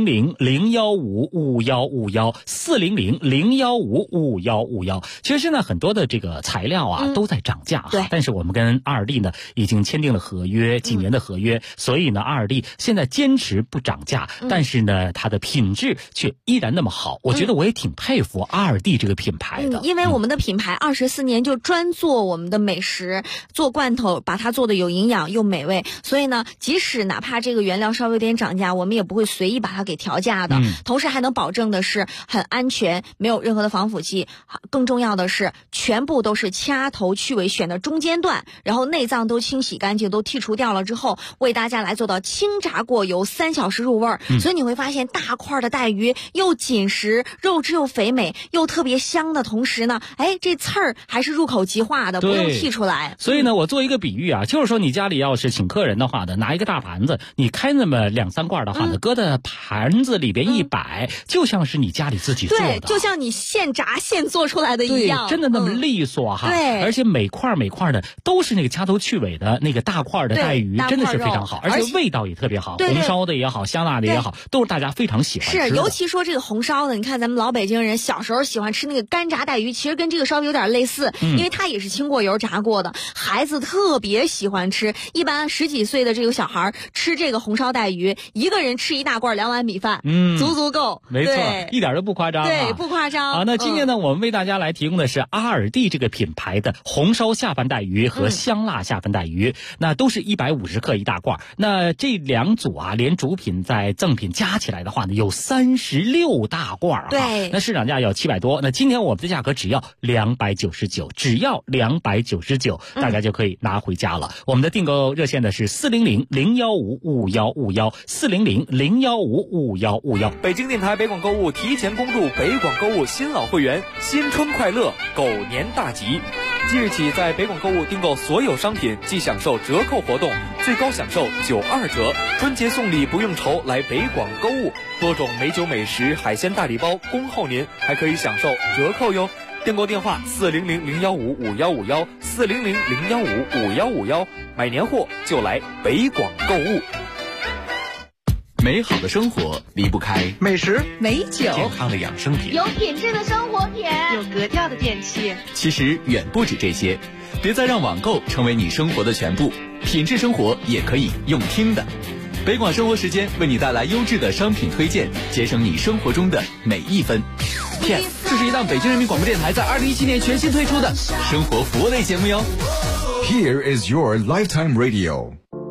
400-015-5151，400-015-5151。其实现在很多的这个材料啊都在涨价， 对， 但是我们跟阿尔蒂呢已经签订了合约，几年的合约，所以呢阿尔蒂现在坚持不涨价，但是呢它的品质却依然那么好，我觉得我也挺佩服阿尔蒂这个品牌的， 因为我们的品牌24年就专做我们的美食，做罐头，把它做的有营养又美味，所以呢即使哪怕这个原料稍微有点涨价，我们也不会随意把它给调价的，同时还能保证的是很安全，没有任何的防腐剂。更重要的是，全部都是掐头去尾，选的中间段，然后内脏都清洗干净，都剔除掉了之后，为大家来做到清炸过油3小时入味儿。所以你会发现大块的带鱼又紧实，肉质又肥美，又特别香的同时呢，这刺儿还是入口即化的，不用剔出来。 所以呢，我做一个比喻啊，就是说你家里要是请客人的话呢，拿一个大盘子，你开那么2-3罐的话呢，搁在盘子里边一摆，就像是你家里自己做的， 对，就像你现炸现做出来的一样， 对，真的那么利索哈。 对， 而且每块的都是那个掐头去尾的那个大块的带鱼，真的是非常好，而且味道也特别好，红烧的也好，香辣的也好，都是大家非常喜欢吃的。 是，尤其说这个红烧的，你看咱们老北京人小时候喜欢吃那个干炸带鱼，其实跟这个稍微有点类似，因为它也是清过油炸过的，孩子特别喜欢吃。一般10几岁的这个小孩吃这个红烧带鱼，一个人吃1大罐2碗米饭，足够。 没错，一点都不夸张啊。 对，不夸张。 那今天呢，我们为大家来提供的是阿尔蒂这个品牌的红烧下饭带鱼和香辣下饭带鱼，那都是150克1大罐。那这2组啊，连主品在赠品加起来的话呢，有36大罐啊。 对， 那市场价要700多，那今天我们的价格只要299，只要299，大家就可以拿回家了。我们的订购热线呢是400-015-5151，400-015-5151。 北京电台北广购物提前恭祝北广购物新老会员新春快乐，狗年大吉！即日起，在北广购物订购所有商品即享受折扣活动，最高享受92折。春节送礼不用愁，来北广购物，多种美酒美食、海鲜大礼包恭候您，还可以享受折扣哟。订购电话400-015-5151，400-015-5151，买年货就来北广购物。 美好的生活离不开美食、 美酒、 健康的养生品、 有品质的生活品、 有格调的电器。 其实远不止这些，别再让网购成为你生活的全部，品质生活也可以用听的。北广生活时间为你带来优质的商品推荐，节省你生活中的每一分。P.S. 这是一档北京人民广播电台在2017年全新推出的生活服务类节目哟。 Here is your lifetime radio。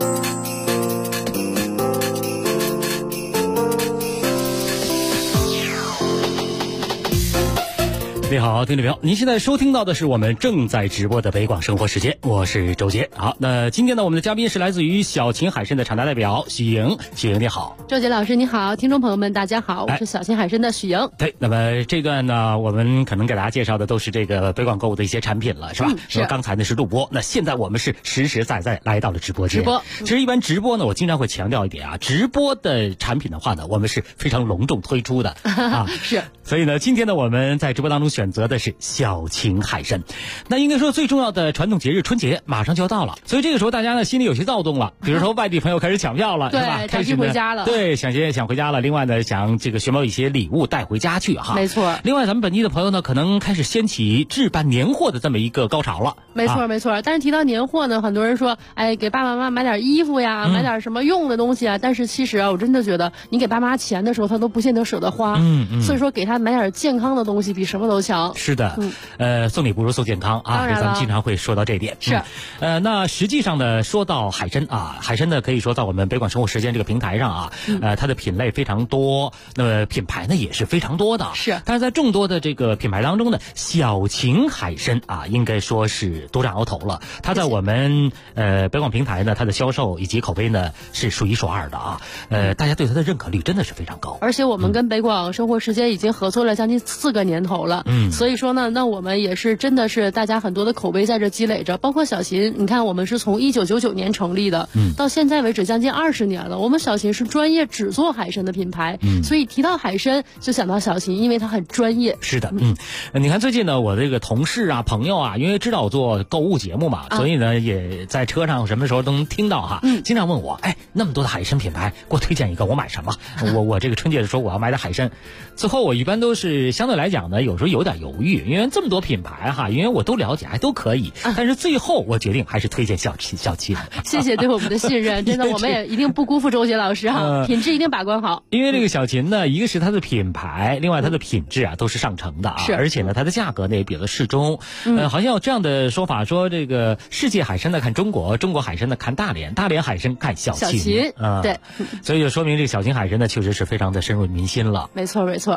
你好，听众朋友，您现在收听到的是我们正在直播的北广生活时间，我是周杰。好，那今天呢，我们的嘉宾是来自于小秦海参的厂家代表许莹。许莹你好。 周杰老师你好，听众朋友们大家好，我是小秦海参的许莹。 对，那么这段呢，我们可能给大家介绍的都是这个北广购物的一些产品了，是吧？ 是。 刚才呢是录播，那现在我们是实实在在来到了直播间。其实一般直播呢，我经常会强调一点啊，直播的产品的话呢，我们是非常隆重推出的啊。 是。 所以呢，今天呢，我们在直播当中选择的是小秦海参。那应该说最重要的传统节日春节马上就要到了，所以这个时候大家呢心里有些躁动了，比如说外地朋友开始抢票了，是吧？ 开始回家了。 对，想回家了。另外呢，想这个寻某一些礼物带回家去哈。 没错。 另外咱们本地的朋友呢，可能开始掀起置办年货的这么一个高潮了。 没错没错。但是提到年货呢，很多人说，给爸爸妈妈买点衣服呀，买点什么用的东西啊。但是其实啊，我真的觉得你给爸妈钱的时候，他都不见得舍得花。所以说给他买点健康的东西比什么都强。 是的。送礼不如送健康啊，咱们经常会说到这点。 是。 那实际上呢，说到海参啊，海参呢可以说在我们北广生活时间这个平台上啊，它的品类非常多，那么品牌呢也是非常多的。 是。 但是在众多的这个品牌当中呢，小秦海参啊，应该说是独占鳌头了。它在我们北广平台呢，它的销售以及口碑呢是数一数二的啊。大家对它的认可率真的是非常高。 而且我们跟北广生活时间已经合作了将近4个年头了。所以说呢，那我们也是真的是大家很多的口碑在这积累着，包括小秦，你看我们是从1999年成立的，到现在为止将近20年了。我们小秦是专业只做海参的品牌，所以提到海参就想到小秦，因为它很专业。 是的，你看最近呢，我这个同事啊、朋友啊，因为知道我做购物节目嘛，所以呢也在车上什么时候都能听到哈，经常问我，那么多的海参品牌，给我推荐一个，我买什么？我这个春节的时候我要买点海参，最后我一般都是相对来讲呢，有时候有点犹豫，因为这么多品牌哈，因为我都了解，还都可以，但是最后我决定还是推荐小秦。 谢谢对我们的信任，真的我们也一定不辜负周杰老师哈，品质一定把关好。 因为这个小秦呢，一个是它的品牌，另外它的品质啊都是上乘的啊，而且呢它的价格呢也比较适中。好像有这样的说法，说这个世界海参呢看中国，中国海参呢看大连，大连海参看小秦。 对， 所以就说明这个小秦海参呢确实是非常的深入民心了。 没错没错。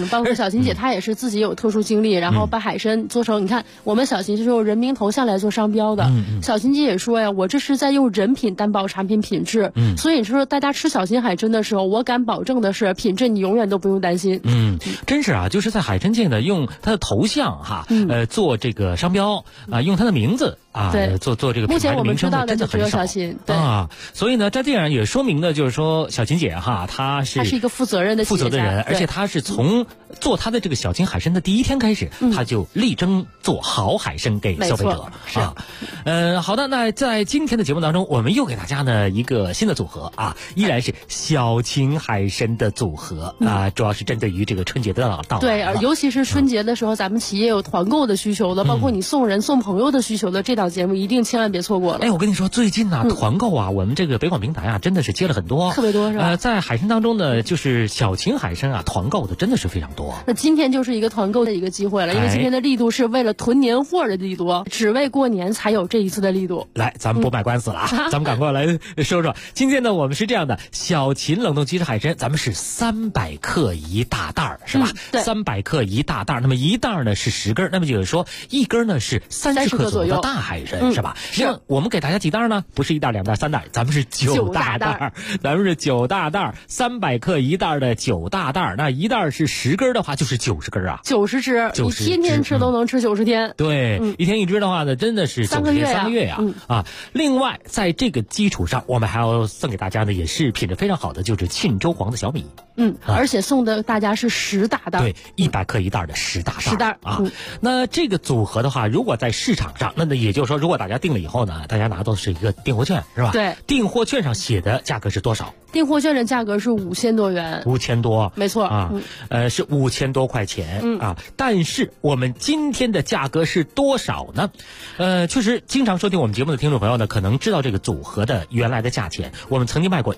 包括小琴姐她也是自己有特殊经历，然后把海参做成，你看我们小琴是用人名头像来做商标的。小琴姐也说呀，我这是在用人品担保产品品质。所以说大家吃小琴海参的时候，我敢保证的是品质你永远都不用担心。 真是啊，就是在海参界呢，用它的头像哈，做这个商标啊，用它的名字啊，做这个品牌的名称呢，真的很少。 小琴对啊，所以呢，在这样也说明呢，就是说小琴姐哈，她是一个负责任的人，而且她是从做她的这个小琴海参的第一天开始，她就力争做好海参给消费者啊。好的，那在今天的节目当中，我们又给大家呢一个新的组合啊，依然是小琴海参的组合啊，主要是针对于这个春节的到来。 对，尤其是春节的时候，咱们企业有团购的需求的，包括你送人送朋友的需求的，这档节目一定千万别错过了。 哎，我跟你说，最近呢团购啊，我们这个北广平台啊，真的是接了很多， 特别多是吧？ 在海参当中呢，就是小琴海参啊，团购的真的是非常多。 那今天就是一个团购的一个机会了，因为今天的力度是为了囤年货的力度，只为过年才有这一次的力度。 来，咱们不卖官司了啊，咱们赶快来说说。今天呢，我们是这样的，小琴冷冻鸡翅海参，咱们是300克一大袋儿，是吧？ 对 ，300克一大袋儿，那么一袋儿呢是10根，那么就是说一根呢是30克左右的大海参，是吧？ 是。 我们给大家几袋呢？不是1袋、2袋、3袋，咱们是9大袋，咱们是9大袋，300克一袋的9大袋，那一袋是10根的话，就是90根啊 ，90只，你天天吃都能吃90天。 对，一天一只的话呢，真的是 3个月 3个月呀啊！另外，在这个基础上，我们还要送给大家的也是品质非常好的，就是沁州黄的小米。 而且送的大家是10大袋， 对，100克一袋的10大袋 ，10袋啊。那这个组合的话，如果在市场上，那也就是说，如果大家订了以后呢，大家拿到的是一个订货券，是吧？ 对， 订货券上写的价格是多少？ 订货券的价格是5000多元 ，5000多， 没错啊，是5000多块钱啊。但是我们今天的价格是多少呢？确实，经常收听我们节目的听众朋友呢，可能知道这个组合的原来的价钱。我们曾经卖过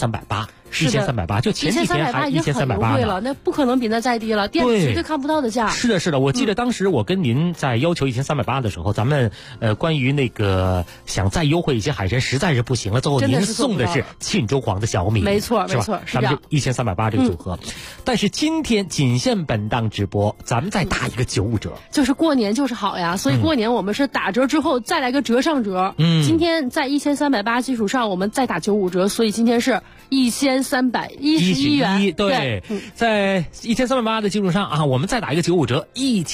1380，1380，就前几天还1380 了，那不可能比那再低了，店里绝对看不到的价。 是的，是的，我记得当时我跟您在要求1380的时候，咱们关于那个想再优惠一些海参实在是不行了，最后您送的是沁州黄的小米， 没错， 是吧？咱们就1380这个组合。但是今天仅限本档直播，咱们再打一个95折， 就是过年就是好呀，所以过年我们是打折之后再来个折上折。今天在1380基础上，我们再打95折，所以今天是1311元。 对，在1380的基础上啊，我们再打一个95折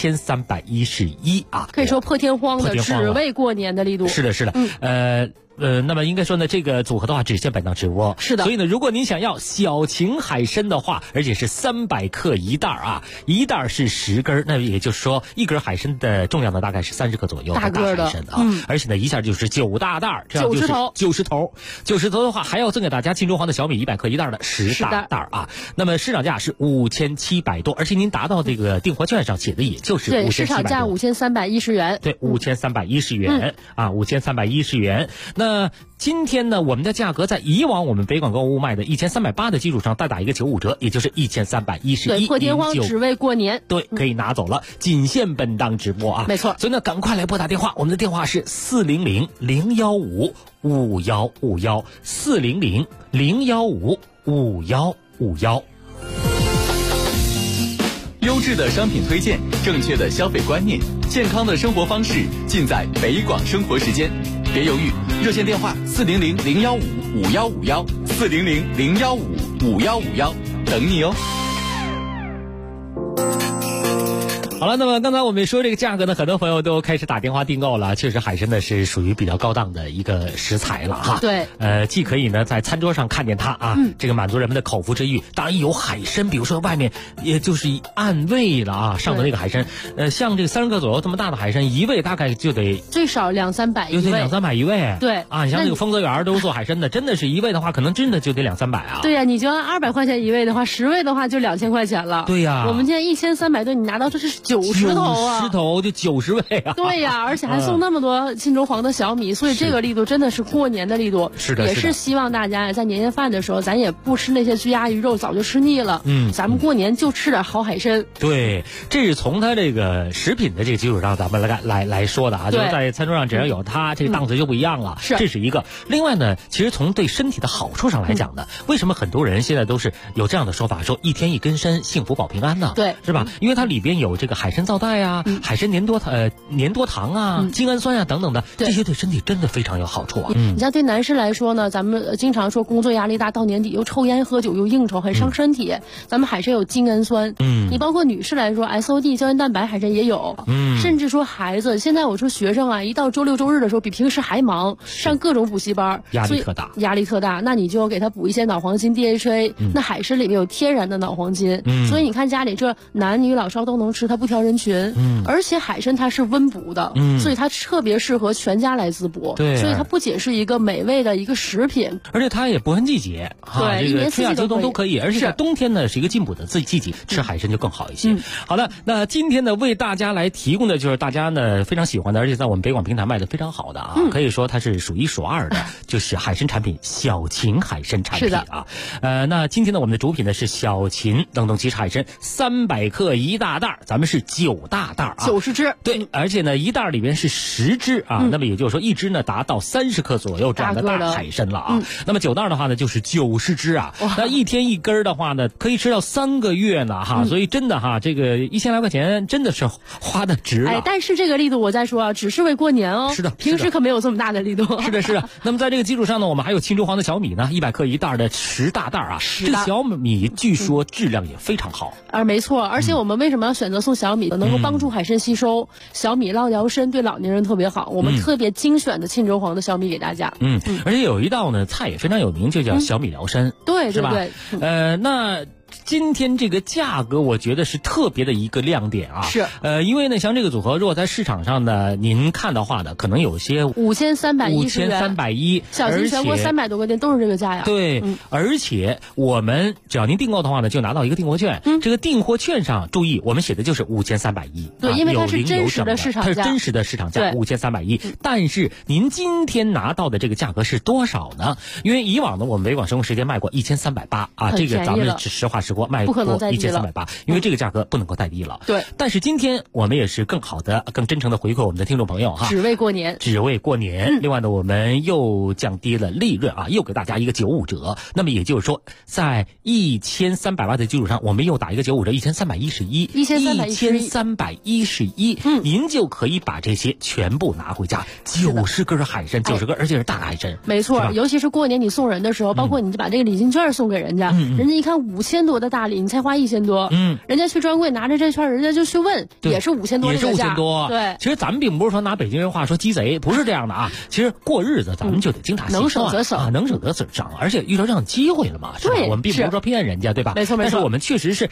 ，1311啊， 可以说破天荒的，只为过年的力度。 是的，是的，那么应该说呢，这个组合的话只限本档直播。 是的。 所以呢，如果您想要小琴海参的话，而且是300克一袋啊，一袋是10根，那也就是说一根海参的重量呢大概是30克左右的大海参啊。而且呢，一下就是9大袋，这样就是90头的话，还要赠给大家沁州黄的小米100克一袋的10大袋啊。那么市场价是5700多，而且您达到这个订货券上写的也就是5700多。 对，市场价5310元。 对，5310元啊，5310元。那今天呢，我们的价格在以往我们北广购物卖的1380的基础上再打一个95折，也就是1311。 对，破天荒只为过年。 对，可以拿走了，仅限本档直播啊。 没错。 所以呢，赶快来拨打电话，我们的电话是400-015-5151，400-015-5151。 优质的商品推荐，正确的消费观念，健康的生活方式，尽在北广生活时间。别犹豫，热线电话400-015-5151，400-015-5151，等你哦。 好了，那么刚才我们说这个价格呢，很多朋友都开始打电话订购了。确实，海参呢是属于比较高档的一个食材了哈。 对， 既可以呢在餐桌上看见它啊，这个满足人们的口腹之欲。当然有海参，比如说外面也就是按位了啊，上的那个海参，像这个30克左右这么大的海参，一位大概就得最少200-300一位， 有得200-300一位。 对啊，你像这个丰泽园都做海参的，真的是一位的话，可能真的就得200-300啊。 对呀，你就按200块钱一位的话，10位的话就2000块钱了。 对呀， 我们今天1300多，你拿到这是 90头啊 ，90头就90位啊！ 对呀，而且还送那么多新州黄的小米，所以这个力度真的是过年的力度。 是的， 也是希望大家在年夜饭的时候，咱也不吃那些鸡鸭鱼肉，早就吃腻了。咱们过年就吃点好海参。 对，这是从它这个食品的这个基础上，咱们来说的啊，就是在餐桌上只要有它，这个档次就不一样了。 是， 这是一个。另外呢，其实从对身体的好处上来讲呢，为什么很多人现在都是有这样的说法，说一天一根参，幸福保平安呢？ 对， 是吧？因为它里边有这个海参皂苷啊、海参粘多糖啊、精氨酸啊等等的，这些对身体真的非常有好处啊。 你像对男士来说呢，咱们经常说工作压力大，到年底又抽烟喝酒又应酬，很伤身体。咱们海参有精氨酸，你包括女士来说 SOD 胶原蛋白海参也有，甚至说孩子，现在我说学生啊，一到周六周日的时候比平时还忙，上各种补习班， 压力特大。 那你就给他补一些脑黄金 DHA，那海参里面有天然的脑黄金，所以你看家里这男女老少都能吃，它不挑人群，而且海参它是温补的，所以它特别适合全家来滋补， 对， 所以它不仅是一个美味的一个食品， 而且它也不分季节， 对， 这个春夏秋冬都可以，而且在冬天呢是一个进补的季节，吃海参就更好一些。好的，那今天呢为大家来提供的就是大家呢非常喜欢的，而且在我们北广平台卖的非常好的啊，可以说它是数一数二的，就是海参产品小秦海参产品啊。那今天呢我们的主品呢是小秦冷冻鸡海参300克1大袋，咱们是9大袋啊 ，90只。 对，而且呢一袋里边是10只啊，那么也就是说一只呢达到30克左右这样的大海参了啊。那么9袋的话呢就是90只啊，那一天一根的话呢可以吃到3个月呢哈，所以真的哈，这个1000来块钱真的是花的值了。 但是这个力度我再说啊，只是为过年哦。 是的， 平时可没有这么大的力度。 是的。那么在这个基础上呢，我们还有青州黄的小米呢，100克1袋的10大袋啊。这个小米据说质量也非常好。 没错，而且我们为什么要选择送小米呢？能够帮助海参吸收，小米捞疗身，对老年人特别好。我们特别精选的青州黄的小米给大家。 而且有一道呢菜也非常有名，就叫小米疗身。 对， 是吧？ 那今天这个价格，我觉得是特别的一个亮点啊！ 是， 因为呢，像这个组合，如果在市场上呢，您看的话呢，可能有些 5310，小型全国300多个店都是这个价呀。 对，而且我们只要您订购的话呢，就拿到一个订货券。这个订货券上，注意，我们写的就是5310。 对，因为它是真实的市场价， 它是真实的市场价5310。但是您今天拿到的这个价格是多少呢？因为以往呢，我们北广生活时间卖过1380啊，这个咱们实话实说卖过1380，因为这个价格不能够再低了。 对， 但是今天我们也是更好的、更真诚的回馈我们的听众朋友哈， 只为过年。 另外呢，我们又降低了利润啊，又给大家一个95折。那么也就是说，在1300万的基础上，我们又打一个95折，1311，您就可以把这些全部拿回家，90根海参，90根，而且是大海参。 没错，尤其是过年你送人的时候，包括你把这个礼金券送给人家，人家一看5000多的大礼，你才花1000多，人家去专柜拿着这券，人家就去问，也是5000多， 也是5000多。 对， 其实咱们并不是说拿北京人话说鸡贼，不是这样的啊。其实过日子咱们就得精打细算， 能省则省， 能省则省，而且遇到这样的机会了嘛，是吧？我们并不是说骗人家，对吧？ 没错。 但是我们确实是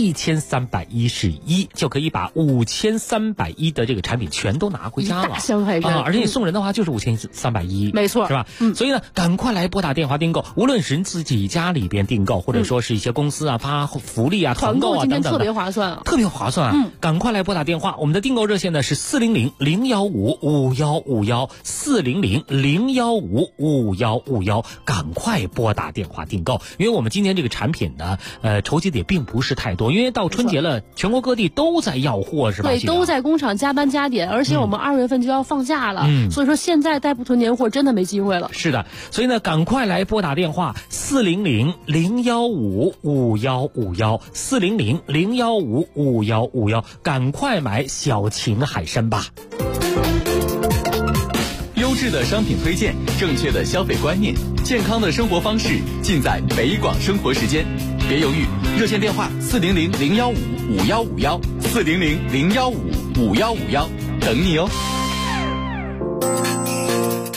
1311就可以把5310的这个产品全都拿回家了， 大箱海参而且你送人的话就是5310， 没错， 是吧？所以呢，赶快来拨打电话订购，无论是自己家里边订购，或者说是一些公司啊发福利啊、团购啊等等的， 特别划算啊， 特别划算啊！赶快来拨打电话，我们的订购热线呢是400-015-5151，400-015-5151，赶快拨打电话订购，因为我们今天这个产品呢，筹集的也并不是太多，因为到春节了，全国各地都在要货，是吧？ 对，都在工厂加班加点，而且我们2月份就要放假了，所以说现在再不囤年货，真的没机会了。 是的，所以呢，赶快来拨打电话400-015-5151，400-015-5151，赶快买小秦海参吧。 优质的商品推荐，正确的消费观念，健康的生活方式，尽在北广生活时间。别犹豫，热线电话400-015-5151，400-015-5151，等你哦。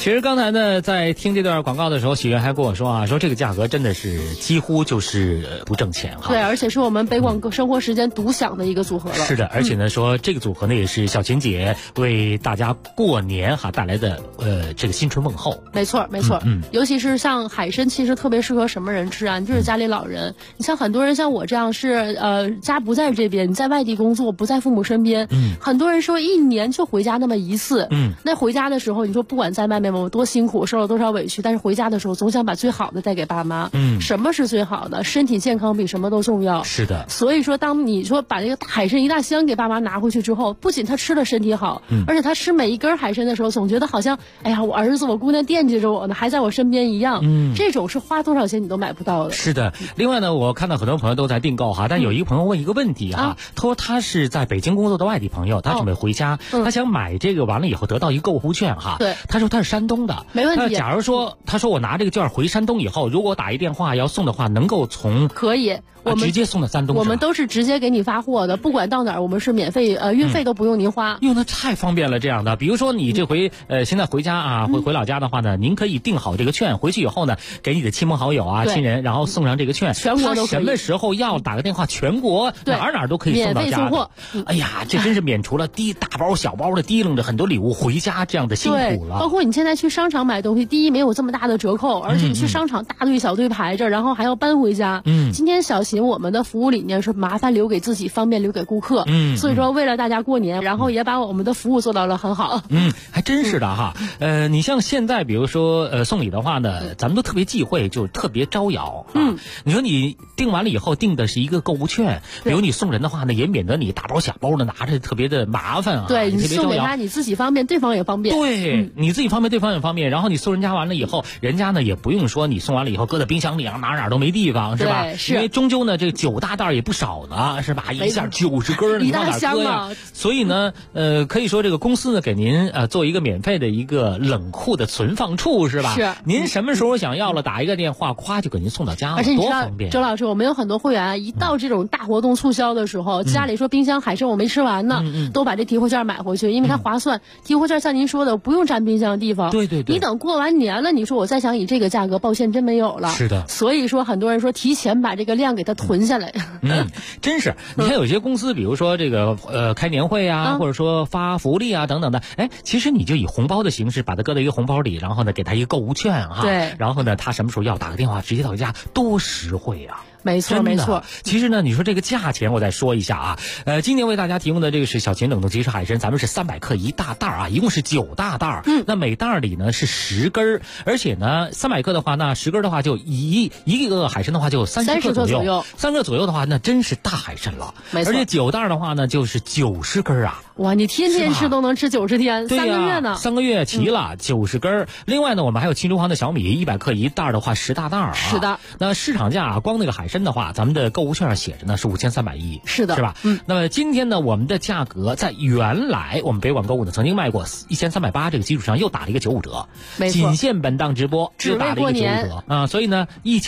其实刚才呢，在听这段广告的时候，许愿还跟我说啊，说这个价格真的是几乎就是不挣钱哈。 对，而且是我们北广生活时间独享的一个组合了。 是的，而且呢，说这个组合呢也是小琴姐为大家过年带来的这个新春问候。 没错，没错。尤其是像海参，其实特别适合什么人吃啊？就是家里老人。你像很多人像我这样是家不在这边，你在外地工作，不在父母身边。很多人说一年就回家那么一次。那回家的时候，你说不管在外面我多辛苦，受了多少委屈，但是回家的时候总想把最好的带给爸妈。什么是最好的？身体健康比什么都重要。 是的。 所以说，当你说把这个海参一大箱给爸妈拿回去之后，不仅他吃了身体好，而且他吃每一根海参的时候，总觉得好像，哎呀，我儿子我姑娘惦记着我呢，还在我身边一样。这种是花多少钱你都买不到的。 是的。另外呢，我看到很多朋友都在订购哈，但有一个朋友问一个问题哈，他说他是在北京工作的外地朋友，他准备回家，他想买这个完了以后得到一个购物券哈。 对。 他说他是山东的， 没问题。 假如说他说我拿这个券回山东以后，如果我打一电话要送的话，能够从可以。我们直接送到山东， 我们都是直接给你发货的，不管到哪儿，我们是免费，运费都不用您花。 那太方便了，这样的。比如说你这回现在回家啊，回老家的话呢，您可以订好这个券，回去以后呢，给你的亲朋好友啊、亲人，然后送上这个券， 全国都可以。 什么时候要打个电话，全国哪都可以送到家的。 免费送货。 哎呀，这真是免除了大包小包的提楞着很多礼物回家这样的辛苦了。 包括你现在去商场买东西，第一没有这么大的折扣，而且你去商场大队小队排着，然后还要搬回家。今天小琴我们的服务理念是麻烦留给自己，方便留给顾客。所以说为了大家过年，然后也把我们的服务做到了很好。 还真是的哈。你像现在比如说送礼的话呢，咱们都特别忌讳，就特别招摇。你说你订完了以后订的是一个购物券，比如你送人的话呢，也免得你大包小包的拿着特别的麻烦啊。 对，你送给他你自己方便，对方也方便。 对，你自己方便，对方也方便。然后你送人家完了以后，人家呢也不用说你送完了以后搁在冰箱里啊，哪都没地方，是吧？ 是。 因为终究呢这9大袋也不少呢，是吧？一下90根，你往哪搁呀？所以呢，可以说这个公司呢给您做一个免费的一个冷库的存放处，是吧？ 是。 您什么时候想要了，打一个电话，咵就给您送到家了， 而且你知道， 多方便。 周老师，我们有很多会员一到这种大活动促销的时候，家里说冰箱海参我没吃完呢，都把这提货券买回去，因为它划算。提货券像您说的，不用占冰箱的地方。 对。 你等过完年了，你说我再想以这个价格，抱歉真没有了。 是的。 所以说很多人说提前把这个量给它囤下来。 真是。你看有些公司，比如说这个开年会啊，或者说发福利啊等等的，其实你就以红包的形式把它搁到一个红包里，然后呢给他一个购物券哈。 对。 然后呢他什么时候要打个电话直接到家，多实惠啊。 没错没错。 其实呢你说这个价钱我再说一下啊，今年为大家提供的这个是小秦冷冻即食海参，咱们是300克一大袋啊，一共是9大袋。那每袋里呢是10根，而且呢300克的话，那10根的话就一个海参的话就30克左右，3克左右的话那真是大海参了。 没错。 而且9袋的话呢就是90根啊。 哇，你天天吃都能吃90天，3个月呢 ？3个月齐了，90根。另外呢，我们还有青州黄的小米100克一袋的话10大袋啊。 是的。 那市场价光那个海参的话，咱们的购物券上写着呢是5310。 是的。 是吧？那么今天呢，我们的价格在原来我们北广购物呢曾经卖过1380这个基础上又打了一个95折。 没错。 仅限本档直播只打了一个95折啊，所以呢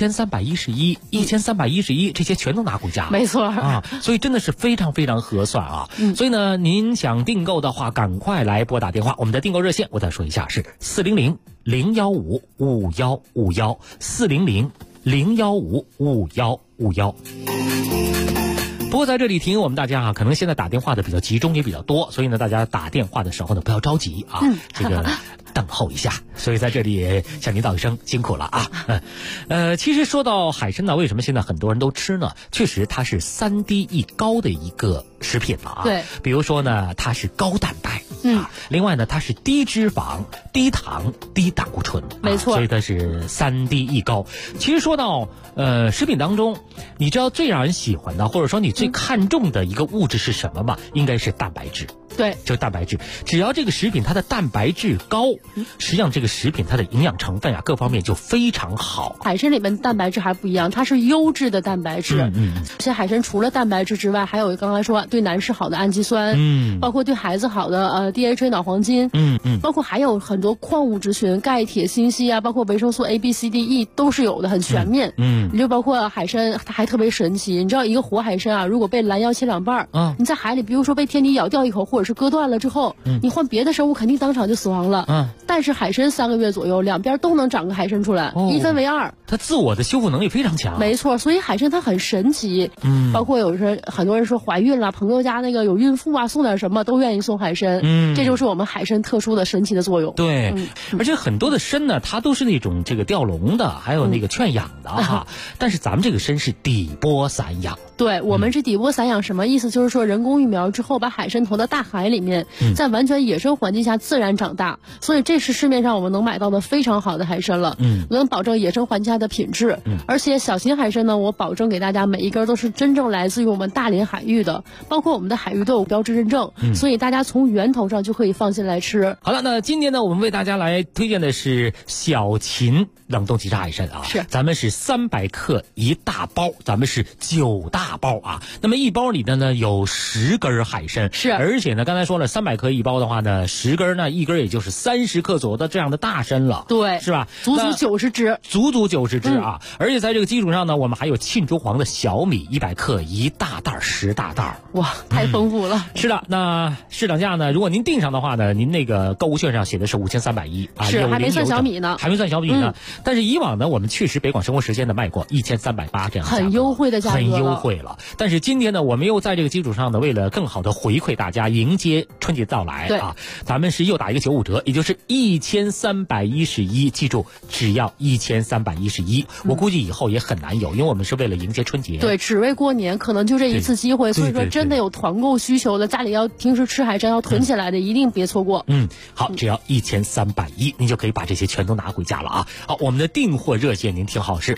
1311这些全都拿回家了。 没错啊，所以真的是非常非常合算啊。所以呢，您想订购的话，赶快来拨打电话。我们的订购热线我再说一下是400-015-5151，400-015-5151。不过在这里提醒我们大家啊，可能现在打电话的比较集中也比较多，所以呢大家打电话的时候呢不要着急啊，这个等候一下。所以在这里也向您道一声辛苦了啊。其实说到海参呢，为什么现在很多人都吃呢？确实它是3低一高的一个食品了啊。 对。 比如说呢，它是高蛋白。另外呢，它是低脂肪、低糖、低胆固醇。 没错。 所以它是3低一高。其实说到食品当中，你知道最让人喜欢的，或者说你最看重的一个物质是什么吗？应该是蛋白质。 对， 就是蛋白质。只要这个食品它的蛋白质高，实际上这个食品它的营养成分啊各方面就非常好。 海参里面蛋白质还不一样，它是优质的蛋白质。这海参除了蛋白质之外，还有刚才说对男士好的氨基酸，包括对孩子好的DHA 脑黄金，包括还有很多矿物质群，钙、铁、锌、硒啊，包括维生素 A、B、C、D、E 都是有的，很全面。你就包括海参，它还特别神奇。你知道一个活海参啊，如果被拦腰切2半，你在海里，比如说被天敌咬掉一口，或者是割断了之后，你换别的生物肯定当场就死亡了。但是海参3个月左右，两边都能长个海参出来，一分为二。 它自我的修复能力非常强。 没错，所以海参它很神奇。包括很多人说怀孕了，朋友家那个有孕妇啊，送点什么都愿意送海参。这就是我们海参特殊的神奇的作用。 对，而且很多的参呢，它都是那种这个吊笼的，还有那个圈养的哈。但是咱们这个参是底波散养。 对，我们是底波散养，什么意思？就是说人工育苗之后，把海参投到大海里面，在完全野生环境下自然长大，所以这是市面上我们能买到的非常好的海参了。能保证野生环境下的品质。而且小型海参呢，我保证给大家每一根都是真正来自于我们大连海域的，包括我们的海域都有标志认证，所以大家从源头上就可以放心来吃。 好了，那今天呢，我们为大家来推荐的是小秦冷冻即食海参啊， 是咱们是300克1大包，咱们是9大包啊。那么一包里呢有10根海参， 是， 而且呢刚才说了300克一包的话呢，10根呢一根也就是30克左右的这样的大参了， 对， 是吧？ 足足90只， 足足90只啊！而且在这个基础上呢，我们还有沁珠黄的小米100克1大袋10大袋， 哇，太丰富了。 是的，那市场价呢，如果您订上的话呢，您那个购物券上写的是5310啊， 是还没算小米呢， 还没算小米呢。但是以往呢，我们确实北广生活时间呢卖过1380这样的很优惠的价格， 很优惠了。但是今天呢，我们又在这个基础上呢，为了更好的回馈大家，迎接春节到来啊，咱们是又打一个95折，也就是1311，记住，只要1311。我估计以后也很难有，因为我们是为了迎接春节， 对，只为过年，可能就这一次机会。所以说，真的有团购需求的，家里要平时吃海参要囤起来的，一定别错过。 好，只要1310，您就可以把这些全都拿回家了啊。好，我们的订货热线您听好，是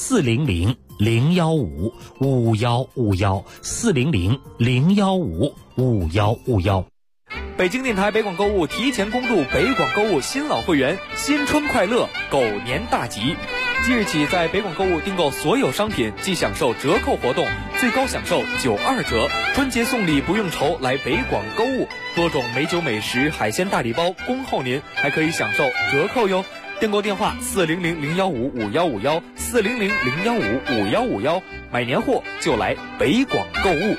400-015-5151，400-015-5151。 北京电台北广购物提前公布北广购物新老会员，新春快乐，狗年大吉！即日起，在北广购物订购所有商品，即享受折扣活动，最高享受92折。春节送礼不用愁，来北广购物，多种美酒美食、海鲜大礼包恭候您，还可以享受折扣哟。订购电话400-015-5151，400-015-5151，买年货就来北广购物。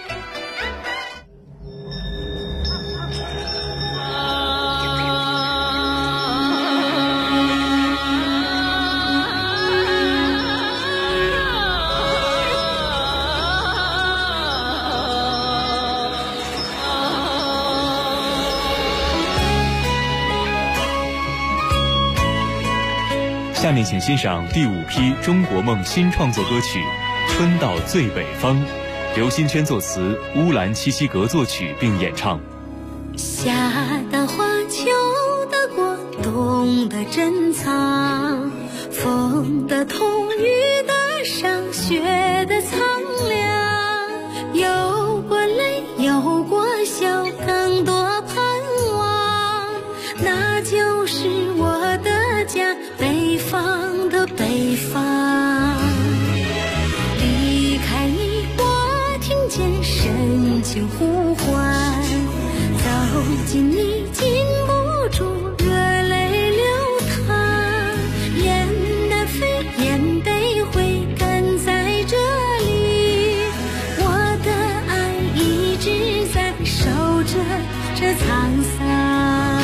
下面请欣赏第5批中国梦新创作歌曲《春到最北方》，刘新娟作词，乌兰七西格作曲并演唱。 夏的花，秋的果，冬的珍藏，风的痛，雨的伤，雪的苍凉，有过泪，有过笑，更多盼望，那就是我的家，北方的北方。离开你，我听见深情呼唤，走近你，禁不住热泪流淌，雁南飞，雁北回，赶在这里，我的爱一直在守着这沧桑。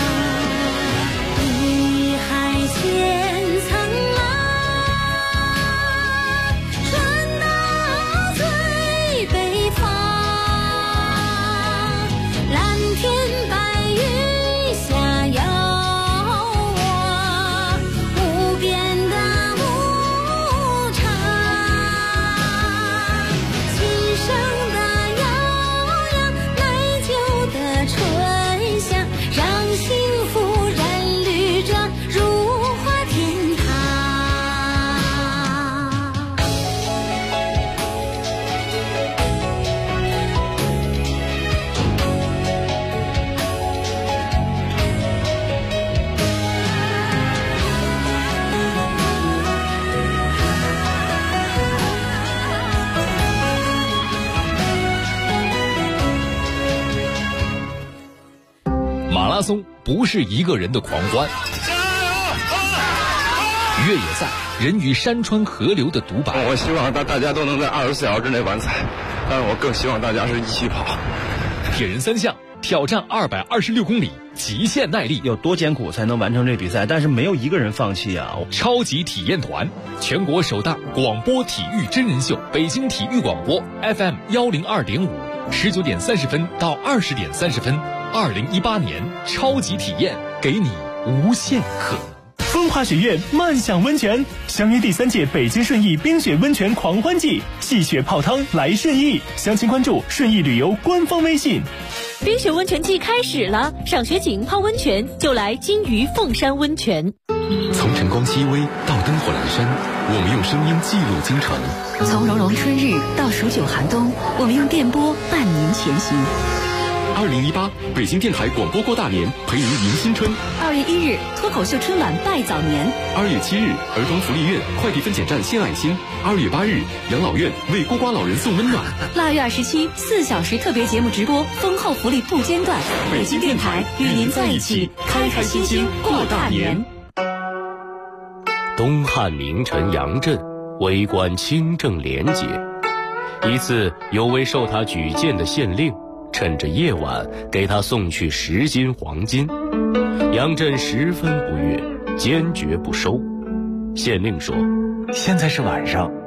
碧海千层浪，传到最北方，蓝天白云下遥望，无边的牧场，琴声的悠扬，奶酒的醇香，让幸福染绿装，如花天堂。 马拉松不是一个人的狂欢，越野赛人与山川河流的独白。 我希望大家都能在24小时之内完赛，但是我更希望大家是一起跑。 铁人三项挑战226公里，极限耐力。 有多艰苦才能完成这比赛？但是没有一个人放弃啊！ 超级体验团，全国首档广播体育真人秀，北京体育广播 FM102.5，19点30分到20点30分，2018年超级体验，给你无限可能。 风华雪苑漫享温泉，相约第3届北京顺义冰雪温泉狂欢季，戏雪泡汤来顺义，详情关注顺义旅游官方微信。 冰雪温泉季开始了，赏雪景泡温泉就来金鱼凤山温泉。 从晨光熹微到灯火阑珊，我们用声音记录京城； 从融融春日到数九寒冬，我们用电波伴您前行。 2018北京电台广播过大年，陪您迎新春。 2月1日脱口秀春晚拜早年。 2月7日儿童福利院快递分拣站献爱心。2月8日养老院为孤寡老人送温暖。 腊月27 4小时特别节目直播，丰厚福利不间断。北京电台与您在一起，开开心心过大年。 东汉名臣杨震为官清正廉洁，一次有位受他举荐的县令趁着夜晚给他送去10斤黄金，杨震十分不悦，坚决不收。县令说：“ 现在是晚上，